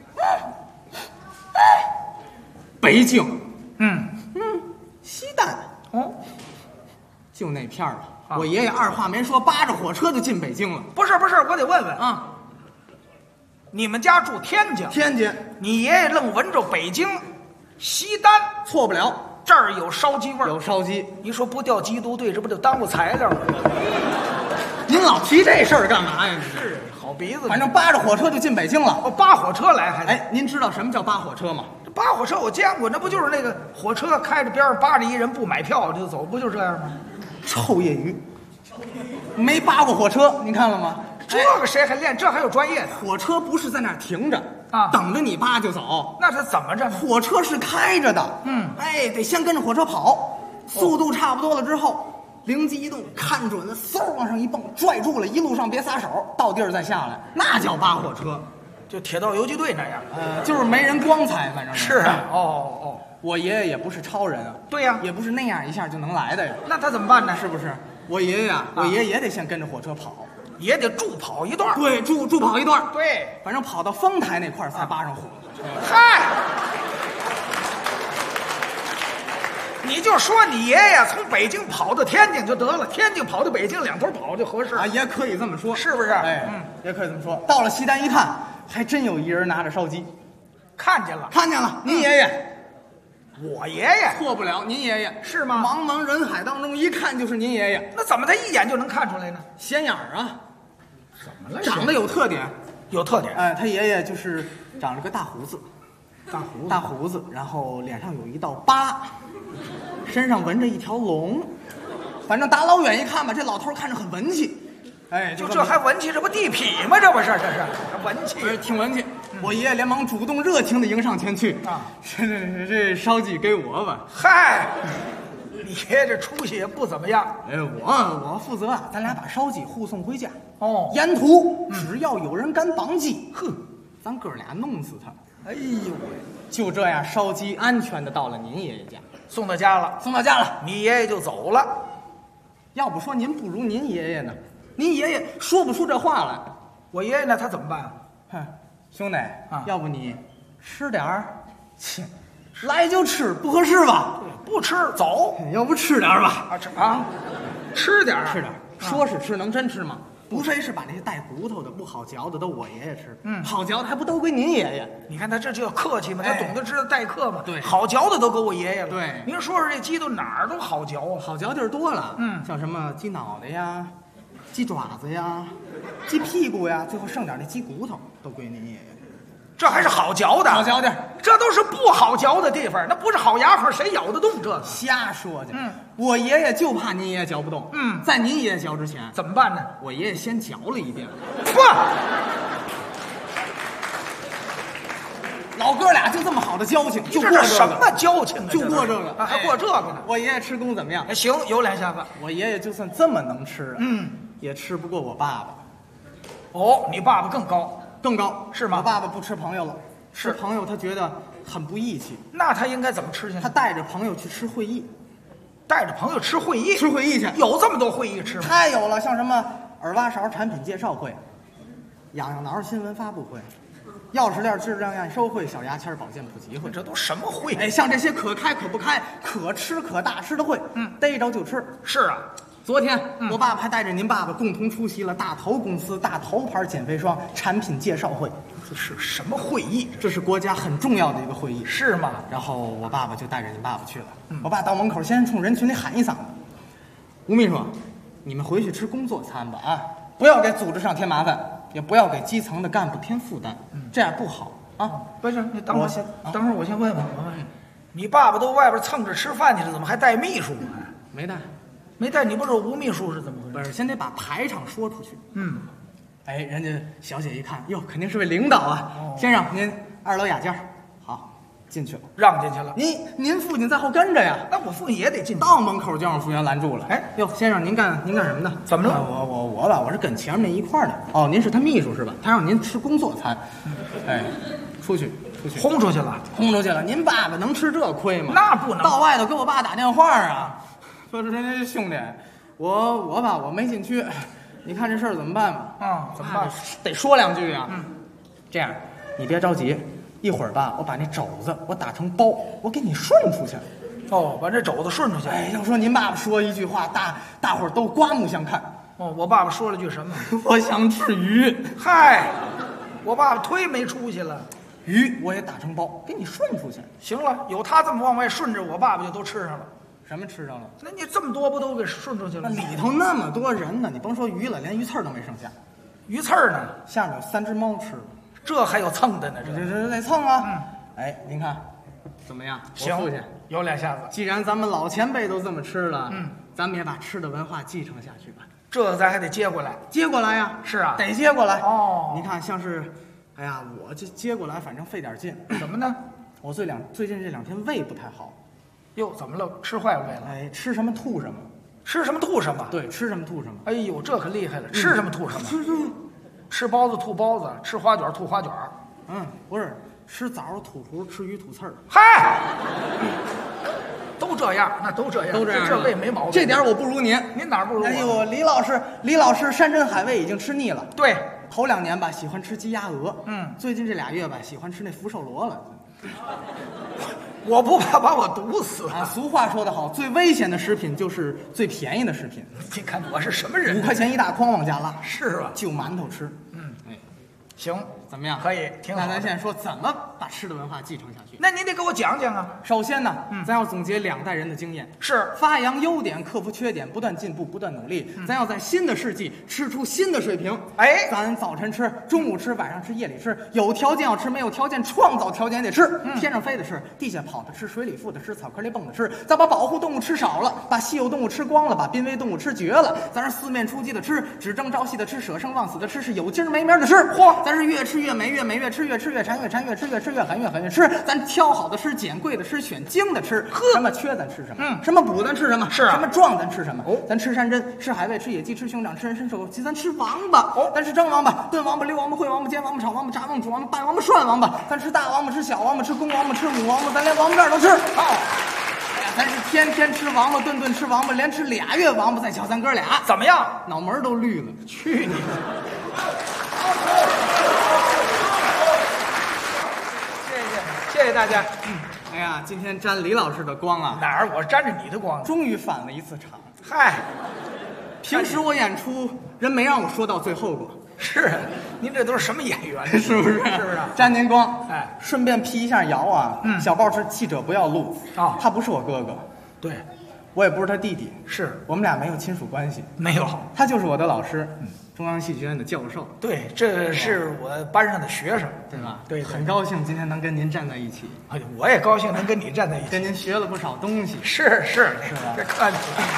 北京，西单，就那片儿了。我爷爷二话没说，扒着火车就进北京了。 不是，我得问问啊，你们家住天津？ 天津， 你爷爷愣闻着北京西单， 错不了， 这儿有烧鸡味儿。 有烧鸡， 你说不调缉毒队，这不就耽误材料吗？ 您老提这事儿干嘛呀？ 是好鼻子， 反正扒着火车就进北京了。 扒火车来还？ 哎，您知道什么叫扒火车吗？ 扒火车我见过，那不就是那个火车开着边上扒着一人不买票就走，不就这样吗？ 臭业余，没扒过火车，您看了吗？ 这个谁还练？这还有专业的？ 火车不是在那儿停着啊， 等着你扒就走。 那是怎么着呢？ 火车是开着的，哎，得先跟着火车跑，速度差不多了之后，灵机一动，看准了，嗖往上一蹦，拽住了，一路上别撒手，到地儿再下来，那叫扒火车， 就铁道游击队那样。 就是没人光彩，反正是啊。哦， 我爷爷也不是超人啊。 对呀， 也不是那样一下就能来的呀。 那他怎么办呢？ 是不是？我爷爷啊，我爷爷也得先跟着火车跑。 也得助跑一段， 对，助跑一段， 对， 反正跑到丰台那块儿才扒上火。 嗨，你就说你爷爷从北京跑到天津就得了，天津跑到北京，两头跑就合适啊，也可以这么说， 是不是？ 哎，也可以这么说。到了西单一看，还真有一人拿着烧鸡， 看见了， 您爷爷。 我爷爷错不了，您爷爷是吗？ 茫茫人海当中一看就是您爷爷， 那怎么他一眼就能看出来呢？ 显眼儿啊！ 怎么了？ 长得有特点， 有特点。 哎，他爷爷就是长了个大胡子，大胡子，然后脸上有一道疤，身上纹着一条龙，反正打老远一看吧，这老头看着很文气。哎， 就这还文气，这不地痞吗？这不是，这是文气， 挺文气。我爷爷连忙主动热情的迎上前去啊，这烧鸡给我吧。 嗨，你爷爷这出息也不怎么样。 哎，我负责啊，咱俩把烧鸡护送回家。 哦， 沿途只要有人敢绑鸡，咱哥俩弄死他。 哎呦， 就这样，烧鸡安全的到了您爷爷家， 送到家了，你爷爷就走了。 要不说您不如您爷爷呢。您爷爷说不出这话来， 我爷爷呢？他怎么办啊？ 哼，兄弟啊，要不你吃点儿？切，来就吃，不合适吧？ 不吃走。 要不吃点儿吧？ 吃点儿， 吃点儿。说是吃，能真吃吗？不非是把那些带骨头的、不好嚼的都我爷爷吃，好嚼的还不都归您爷爷？ 你看他这就客气嘛，他懂得知道待客嘛。 对， 好嚼的都给我爷爷了。 对， 您说说这鸡都哪儿都好嚼啊？ 好嚼地儿多了。像什么鸡脑袋呀。鸡爪子呀，鸡屁股呀，最后剩点那鸡骨头都归您爷爷， 这还是好嚼的， 好嚼的， 这都是不好嚼的地方，那不是好牙口，谁咬得动这个？ 瞎说去。我爷爷就怕您爷爷嚼不动。在您爷爷嚼之前怎么办呢？ 我爷爷先嚼了一遍。老哥俩就这么好的交情，就过这什么交情啊？ 就过这个， 还过这个呢？ 我爷爷吃功怎么样？ 行，有两下子。 我爷爷就算这么能吃，也吃不过我爸爸。 哦，你爸爸更高是吗？我爸爸不吃朋友了，吃朋友他觉得很不义气。 那他应该怎么吃去？ 他带着朋友去吃会议， 吃会议去， 有这么多会议吃吗？ 太有了，像什么耳挖勺产品介绍会、痒痒挠新闻发布会、钥匙链质量验收会、小牙签保健普及会， 这都什么会？ 哎，像这些可开可不开、可吃可大吃的会，逮着就吃。 是啊。 昨天我爸爸还带着您爸爸共同出席了大头公司大头牌减肥霜产品介绍会。 这是什么会议？ 这是国家很重要的一个会议， 是吗？ 然后我爸爸就带着您爸爸去了。我爸到门口先冲人群里喊一嗓子：“吴秘书，你们回去吃工作餐吧啊！不要给组织上添麻烦，也不要给基层的干部添负担，这样不好啊！” 不是，你等会儿，我先问问，你爸爸都外边蹭着吃饭去了，怎么还带秘书呢？ 没带， 你不是吴秘书是怎么回事？ 不是，先得把排场说出去。哎，人家小姐一看，哟，肯定是位领导啊！先生，您2楼雅间，好，进去了， 让进去了。 您父亲在后跟着呀？ 那我父亲也得进去。 到门口就让服务员拦住了。哎，哟，先生，您干什么的？ 怎么了？ 我吧，我是跟前面那一块的。哦，您是他秘书是吧？他让您吃工作餐。哎，出去。 出去， 轰出去了， 轰出去了。您爸爸能吃这亏吗？ 那不能。 到外头给我爸打电话啊，说是兄弟，我吧我没进去，你看这事儿怎么办吧？ 啊，怎么办？ 得说两句啊。这样，你别着急，一会儿吧，我把那肘子我打成包，我给你顺出去。 哦，把这肘子顺出去。 哎，要说您爸爸说一句话，大伙儿都刮目相看。 哦，我爸爸说了句什么？ 我想吃鱼。 嗨，我爸爸忒没出息了。 鱼我也打成包，给你顺出去。 行了，有他这么往外顺着，我爸爸就都吃上了。 什么吃上了？ 那你这么多不都给顺出去了？ 那里头那么多人呢，你甭说鱼了，连鱼刺儿都没剩下。 鱼刺儿呢？ 下面有3只猫吃了。 这还有蹭的呢？ 这得蹭啊！哎，您看怎么样？ 行， 我父亲有两下子。 既然咱们老前辈都这么吃了，咱们也把吃的文化继承下去吧。 这个咱还得接过来， 接过来呀！ 是啊， 得接过来。 哦， 你看像是，哎呀，我这接过来，反正费点劲。 怎么呢？ 我最近这2天胃不太好。 哟，怎么了？吃坏胃了？ 哎，吃什么吐什么， 吃什么吐什么。 对，吃什么吐什么。 哎呦，这可厉害了！吃什么吐什么。吃包子吐包子，吃花卷吐花卷。 不是，吃枣吐核，吃鱼吐刺儿。 嗨，都这样，那都这样， 都这样， 这胃没毛病。 这点我不如您， 您哪不如我？ 哎呦，李老师山珍海味已经吃腻了。 对， 头2年吧喜欢吃鸡鸭鹅，最近这2月吧喜欢吃那福寿螺了。 我不怕把我毒死啊！俗话说得好，最危险的食品就是最便宜的食品。 你看我是什么人？ 5块钱一大筐往家拉， 是吧？ 就馒头吃。行，怎么样？ 可以，挺好。 那咱现在说怎么把吃的文化继承下去？ 那你得给我讲讲啊。 首先呢，咱要总结2代人的经验， 是发扬优点，克服缺点，不断进步，不断努力。咱要在新的世纪吃出新的水平。 哎， 咱早晨吃，中午吃，晚上吃，夜里吃，有条件要吃，没有条件创造条件也得吃。天上飞的吃，地下跑的吃，水里浮的吃，草坑里蹦的吃。咱把保护动物吃少了，把稀有动物吃光了，把濒危动物吃绝了。咱是四面出击的吃，只争朝夕的吃，舍生忘死的吃，是有今儿没明儿的吃。嚯，咱是越吃越美，越美越吃，越吃越馋，越馋越吃，越吃越狠，越狠越吃。咱挑好的吃，捡贵的吃，选精的吃。什么缺咱吃什么，什么补咱吃什么， 是啊， 什么壮咱吃什么。咱吃山珍，吃海味，吃野鸡，吃熊掌，吃人参手鸡，咱吃王八。咱吃蒸王八、炖王八、溜王八、烩王八、煎王八、炒王八、炸王八、煮王八、拌王八、涮王八。咱吃大王八，吃小王八，吃公王八，吃母王八，咱连王八面都吃。好，咱是天天吃王八，顿顿吃王八，连吃2月王八，再瞧咱哥俩怎么样？ 脑门都绿了。 去你的！谢谢大家。 哎呀，今天沾李老师的光啊！ 哪儿？我沾着你的光， 终于返了一次场。 嗨， 平时我演出人没让我说到最后过。 是，您这都是什么演员？ 是不是？ 是不是？ 沾您光。 哎， 顺便辟一下谣啊。小报是记者不要录啊， 他不是我哥哥， 对， 我也不是他弟弟， 是我们俩没有亲属关系。 没有， 他就是我的老师。中央戏剧院的教授， 对，这是我班上的学生， 对吧？ 对， 很高兴今天能跟您站在一起。 哎，我也高兴能跟你站在一起， 跟您学了不少东西。 是吧？这客气。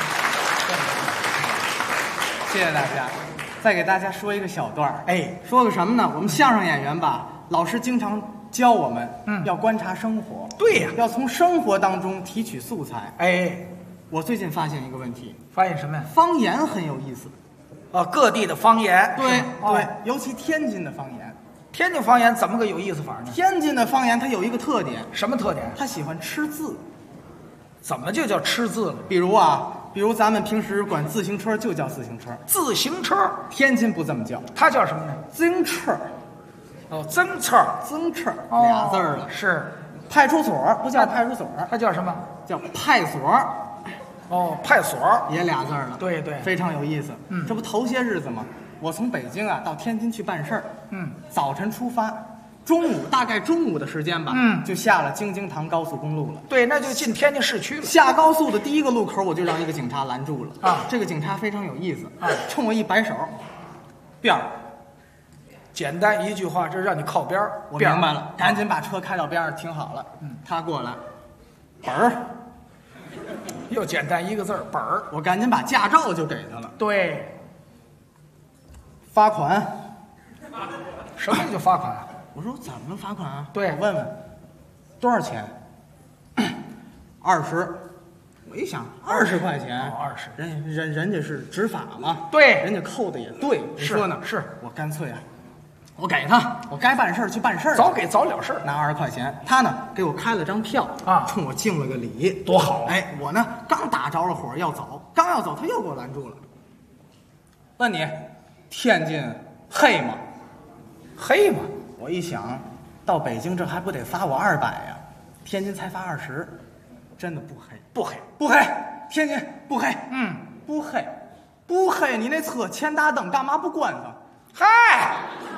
谢谢大家，再给大家说一个小段儿。 哎， 说个什么呢？我们相声演员吧，老师经常教我们，要观察生活。 对呀， 要从生活当中提取素材。 哎， 我最近发现一个问题， 发现什么呀？ 方言很有意思。 各地的方言， 对对，尤其天津的方言。 天津方言怎么个有意思法呢？ 天津的方言它有一个特点， 什么特点？ 它喜欢吃字。 怎么就叫吃字了？ 比如咱们平时管自行车就叫自行车， 自行车， 天津不这么叫， 它叫什么呢？ 增车。 哦，增车 ，2字了。 是， 派出所不叫派出所， 它叫什么？ 叫派所。 哦，派所也2字了。 对对， 非常有意思。这不头些日子吗？我从北京啊到天津去办事儿。早晨出发，大概中午的时间吧。就下了京津塘高速公路了。 对，那就进天津市区了。 下高速的第一个路口，我就让一个警察拦住了。 啊， 这个警察非常有意思啊，冲我一摆手，边儿。 简单一句话，这让你靠边儿。 我明白了，赶紧把车开到边上停好了。他过来，本儿。 又简单一个字儿，本儿。 我赶紧把驾照就给他了。 对， 罚款。 什么叫罚款？ 我说怎么罚款啊？ 对， 我问问，多少钱？20。我一想，20块钱，20，人家是执法嘛。 对， 人家扣的也对。你说呢？ 是我干脆啊， 我给他，我该办事去办事， 早给早了事。 拿20块钱，他呢给我开了张票啊，冲我敬了个礼， 多好！ 哎，我呢刚打着了火要走，刚要走，他又给我拦住了。问你，天津黑吗？ 黑吗？ 我一想，到北京这还不得罚我200呀？天津才罚20，真的不黑， 不黑， 不黑，天津不黑，不黑，不黑。你那车前大灯干嘛不关上？ 嗨。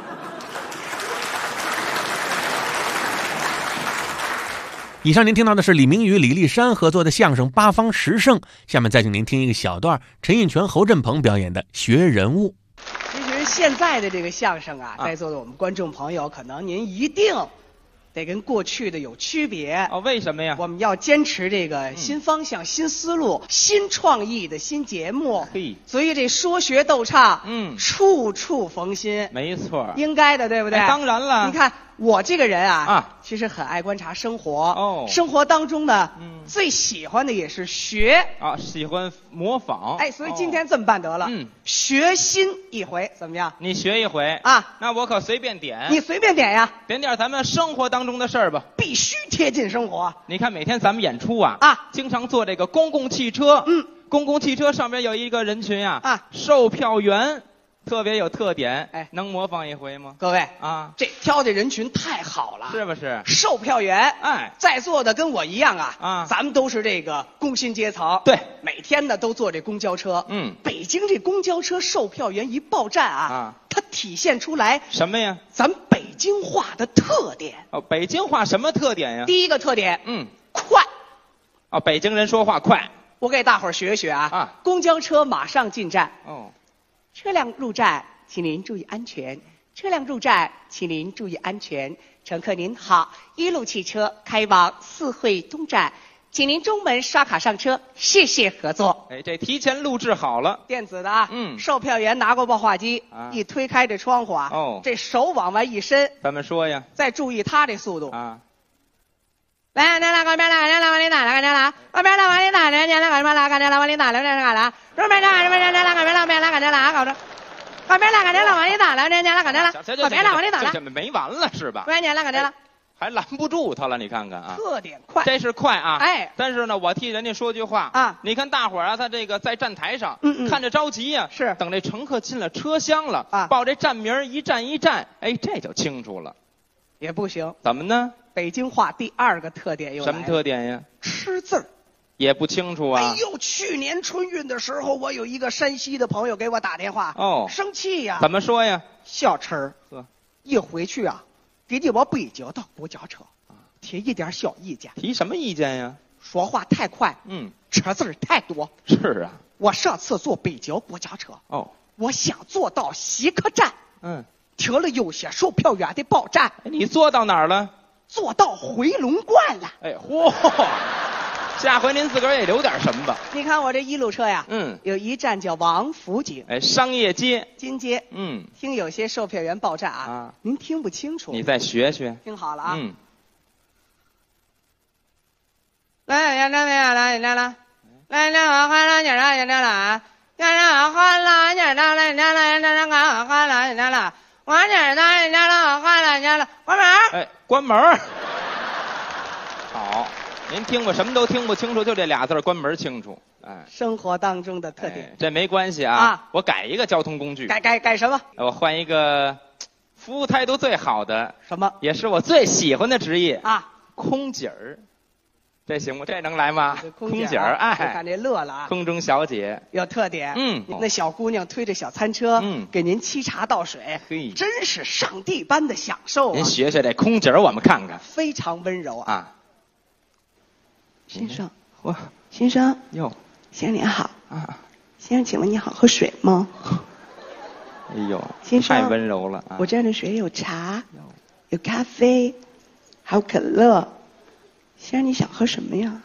以上您听到的是李明宇、李立山合作的相声《八方十胜》，下面再请您听一个小段陈印泉、侯振鹏表演的《学人物》。 其实现在的这个相声啊，在座的我们观众朋友，可能您一定得跟过去的有区别哦。为什么呀？ 我们要坚持这个新方向、新思路、新创意的新节目。 嘿， 所以这说学逗唱，处处逢新， 没错， 应该的，对不对？ 当然了。 你看我这个人啊，其实很爱观察生活。哦，生活当中呢，最喜欢的也是学啊，喜欢模仿。 哎，所以今天这么办得了，学新一回怎么样？ 你学一回啊， 那我可随便点。 你随便点呀， 点点咱们生活当中的事儿吧， 必须贴近生活。 你看每天咱们演出啊，经常坐这个公共汽车，公共汽车上边有一个人群啊，售票员。特别有特点，哎，能模仿一回吗？ 各位啊， 这挑的人群太好了， 是不是？ 售票员， 哎， 在座的跟我一样啊，咱们都是这个工薪阶层， 对， 每天呢都坐这公交车，北京这公交车售票员一报站啊，它体现出来什么呀？ 咱北京话的特点。 哦，北京话什么特点呀？ 第一个特点，快。 哦，北京人说话快。 我给大伙儿学一学啊，公交车马上进站。哦。车辆入站，请您注意安全。车辆入站，请您注意安全。乘客您好，一路汽车开往四惠东站，请您中门刷卡上车，谢谢合作。 哎，这提前录制好了， 电子的啊。售票员拿过报话机，一推开这窗户啊，这手往外一伸， 怎么说呀？ 再注意他这速度啊。 来，那个边来，往里打来，往边来往里打来，那个什么来，往里打来，那个来，这边那个边来，搞着，往边来，往里打来，往边来往里打来， 这没完了是吧？ 快点来， 还拦不住他了，你看看啊， 特点快， 这是快啊！ 哎， 但是呢，我替人家说句话啊，你看大伙儿啊，他这个在站台上，看着着急呀， 是等这乘客进了车厢了啊，报这站名一站一站，哎，这就清楚了， 也不行， 怎么呢？ 北京话第二个特点有什么特点呀？ 吃字儿也不清楚啊！ 哎呦，去年春运的时候，我有一个山西的朋友给我打电话，生气呀！ 怎么说呀？ 小陈儿，一回去啊，给你我北京的公交车提一点小意见。 提什么意见呀？ 说话太快，车字儿太多。 是啊， 我上次坐北京公交车，我想坐到西客站，停了有些售票员的报站。 你坐到哪儿了？ 坐到回龙观了。 哎，嚯！下回您自个儿也留点什么吧。 你看我这一路车呀，有一站叫王府井， 哎，商业街、 金街，听有些售票员报站啊，您听不清楚， 你再学学。 听好了啊，来， 哎，关门。好，您听吧，什么都听不清楚，就这俩字关门清楚。哎， 生活当中的特点， 这没关系啊。我改一个交通工具。 改什么？ 我换一个服务态度最好的， 什么？ 也是我最喜欢的职业啊， 空姐儿。这行不？这能来吗？ 空姐儿，哎， 看这乐了啊！ 空中小姐有特点，那小姑娘推着小餐车，给您沏茶倒水， 嘿， 真是上帝般的享受啊！ 您学学这空姐儿，我们看看， 非常温柔啊。 先生， 我先生哟， 先生您好啊，先生，请问你好喝水吗？ 哎呦， 先生太温柔了啊！ 我这儿的水有茶，有咖啡，还有可乐。先生，你想喝什么呀？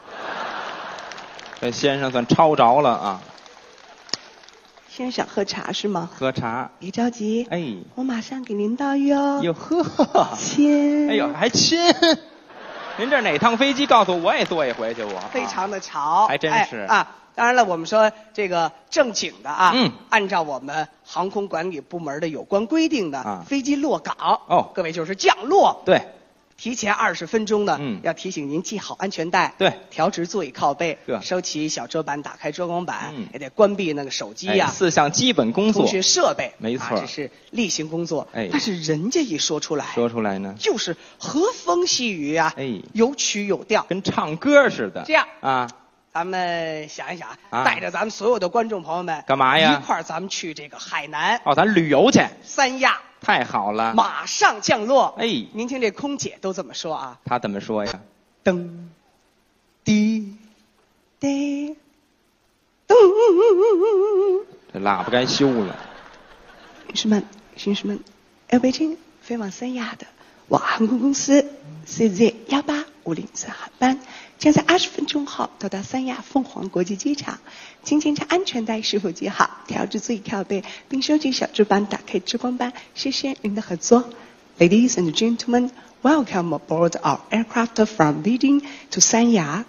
这先生算抄着了啊！ 先生想喝茶是吗？ 喝茶， 别着急， 哎， 我马上给您倒哟。 哟呵， 亲， 哎呦，还亲！您这哪趟飞机？告诉我也坐一回去，我非常的潮， 还真是啊！ 当然了，我们说这个正经的啊，按照我们航空管理部门的有关规定的，飞机落岗各位就是降落， 对， 提前20分钟呢，要提醒您系好安全带， 对， 调直座椅靠背，收起小遮板，打开遮光板，也得关闭那个手机呀 ，4项基本工作， 通讯设备， 没错， 这是例行工作。但是人家一说出来呢， 就是和风细雨啊，有曲有调， 跟唱歌似的。 这样啊。 咱们想一想，带着咱们所有的观众朋友们干嘛呀？ 一块儿咱们去这个海南咱旅游去， 三亚， 太好了， 马上降落。您听这空姐都怎么说啊？ 她怎么说呀？ 噔，滴，滴，噔， 这喇叭该修了。 女士们，Air 北京飞往三亚的我航空公司 CZ18504航班。将在20分钟后到达三亚凤凰国际机场，请检查安全带是否系好，调至座椅靠背，并收起小遮板，打开遮光板。谢谢您的合作。Ladies and gentlemen, welcome aboard our aircraft from Beijing to Sanya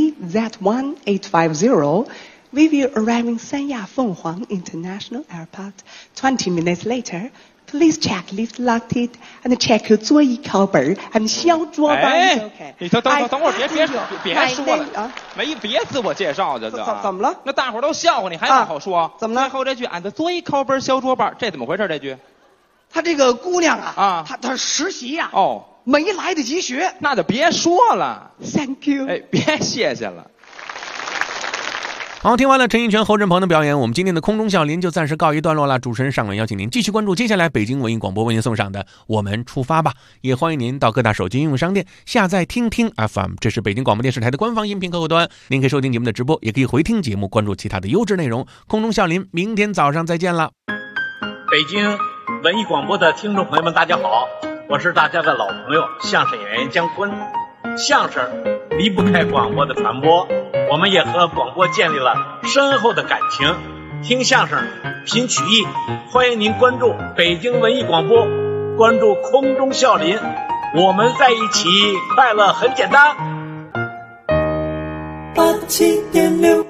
CZ1850. We will arrive in Sanya Fenhuang International Airport 20 minutes later. Please check lift locked and check 座椅靠背 and 小桌板。 你等会儿，别说了，别自我介绍这怎么了？ 那大伙儿都笑话你，还不好说？ 怎么了？ 最后这句俺的座椅靠背小桌板，这怎么回事？这句， 她这个姑娘她实习呀，没来得及学， 那就别说了。 Thank you。 别谢谢了。 好，听完了陈奕迅、侯振鹏的表演，我们今天的空中笑林就暂时告一段落了。主持人尚文邀请您继续关注接下来北京文艺广播为您送上的《我们出发吧》，也欢迎您到各大手机应用商店下载听听 FM， 这是北京广播电视台的官方音频客户端。您可以收听节目的直播，也可以回听节目，关注其他的优质内容。空中笑林，明天早上再见了。 北京文艺广播的听众朋友们，大家好，我是大家的老朋友相声演员姜昆。相声离不开广播的传播，我们也和广播建立了深厚的感情。听相声品曲艺，欢迎您关注北京文艺广播，关注空中笑林，我们在一起，快乐很简单。87.6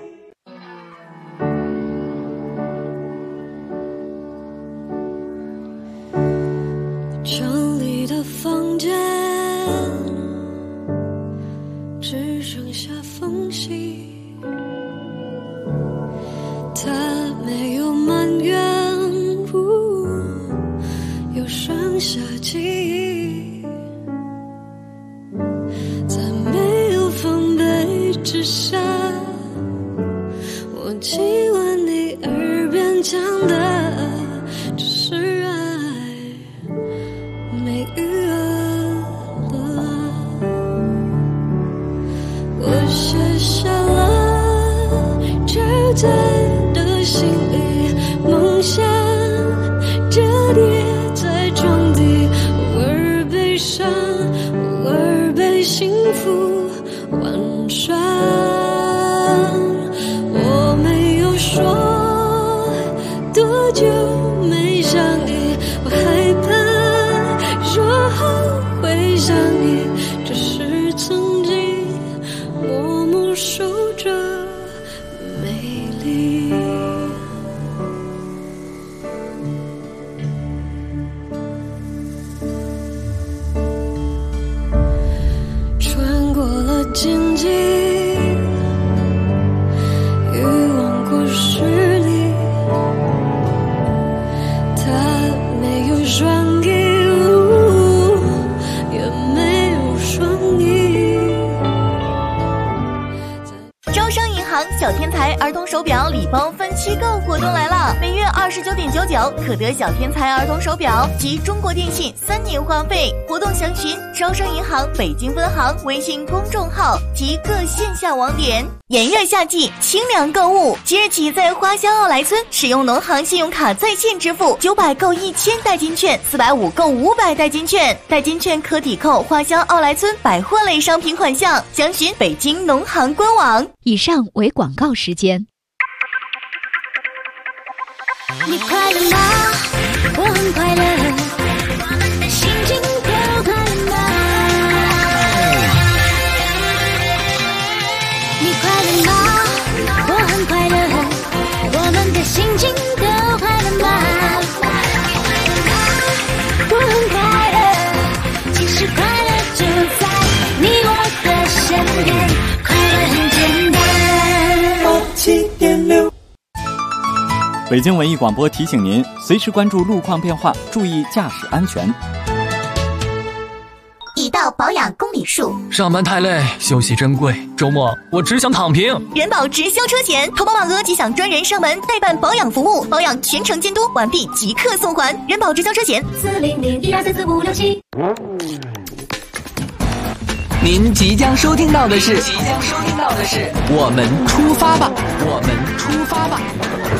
城里的房间只剩下缝隙，它没有埋怨，又剩下记忆，在没有防备之下，我亲吻你耳边讲的只是爱，没余额。我写下了这在的心里，梦想折叠在床底，偶尔悲伤，偶尔被幸福玩耍。我没有说多久没想你，我害怕说后会想你，只是曾经默默守着美丽。穿过了荆棘，欲望过十里，它没有双翼，也没有双翼。 招商银行小天才儿童手表礼包分期购活动来了，每月29.99可得小天才儿童手表及中国电信3年话费。活动详询招商银行北京分行微信公众号及各线下网点。炎热夏季，清凉购物，即日起在花乡奥莱村使用农行信用卡在线支付，900购1000代金券，450购500代金券，代金券可抵扣花乡奥莱村百货类商品款项。详询北京农行官网。 以上为广告时间。 你快乐吗？我很快乐，我们的心情都快乐吗？你快乐吗？我很快乐。 北京文艺广播提醒您，随时关注路况变化，注意驾驶安全。 已到保养公里数。 上班太累，休息珍贵，周末我只想躺平。 人保直销车险，投保满额即享专人上门代办保养服务，保养全程监督，完毕即刻送还。人保直销车险，40012344567。 您即将收听到的是，我们出发吧，我们出发吧。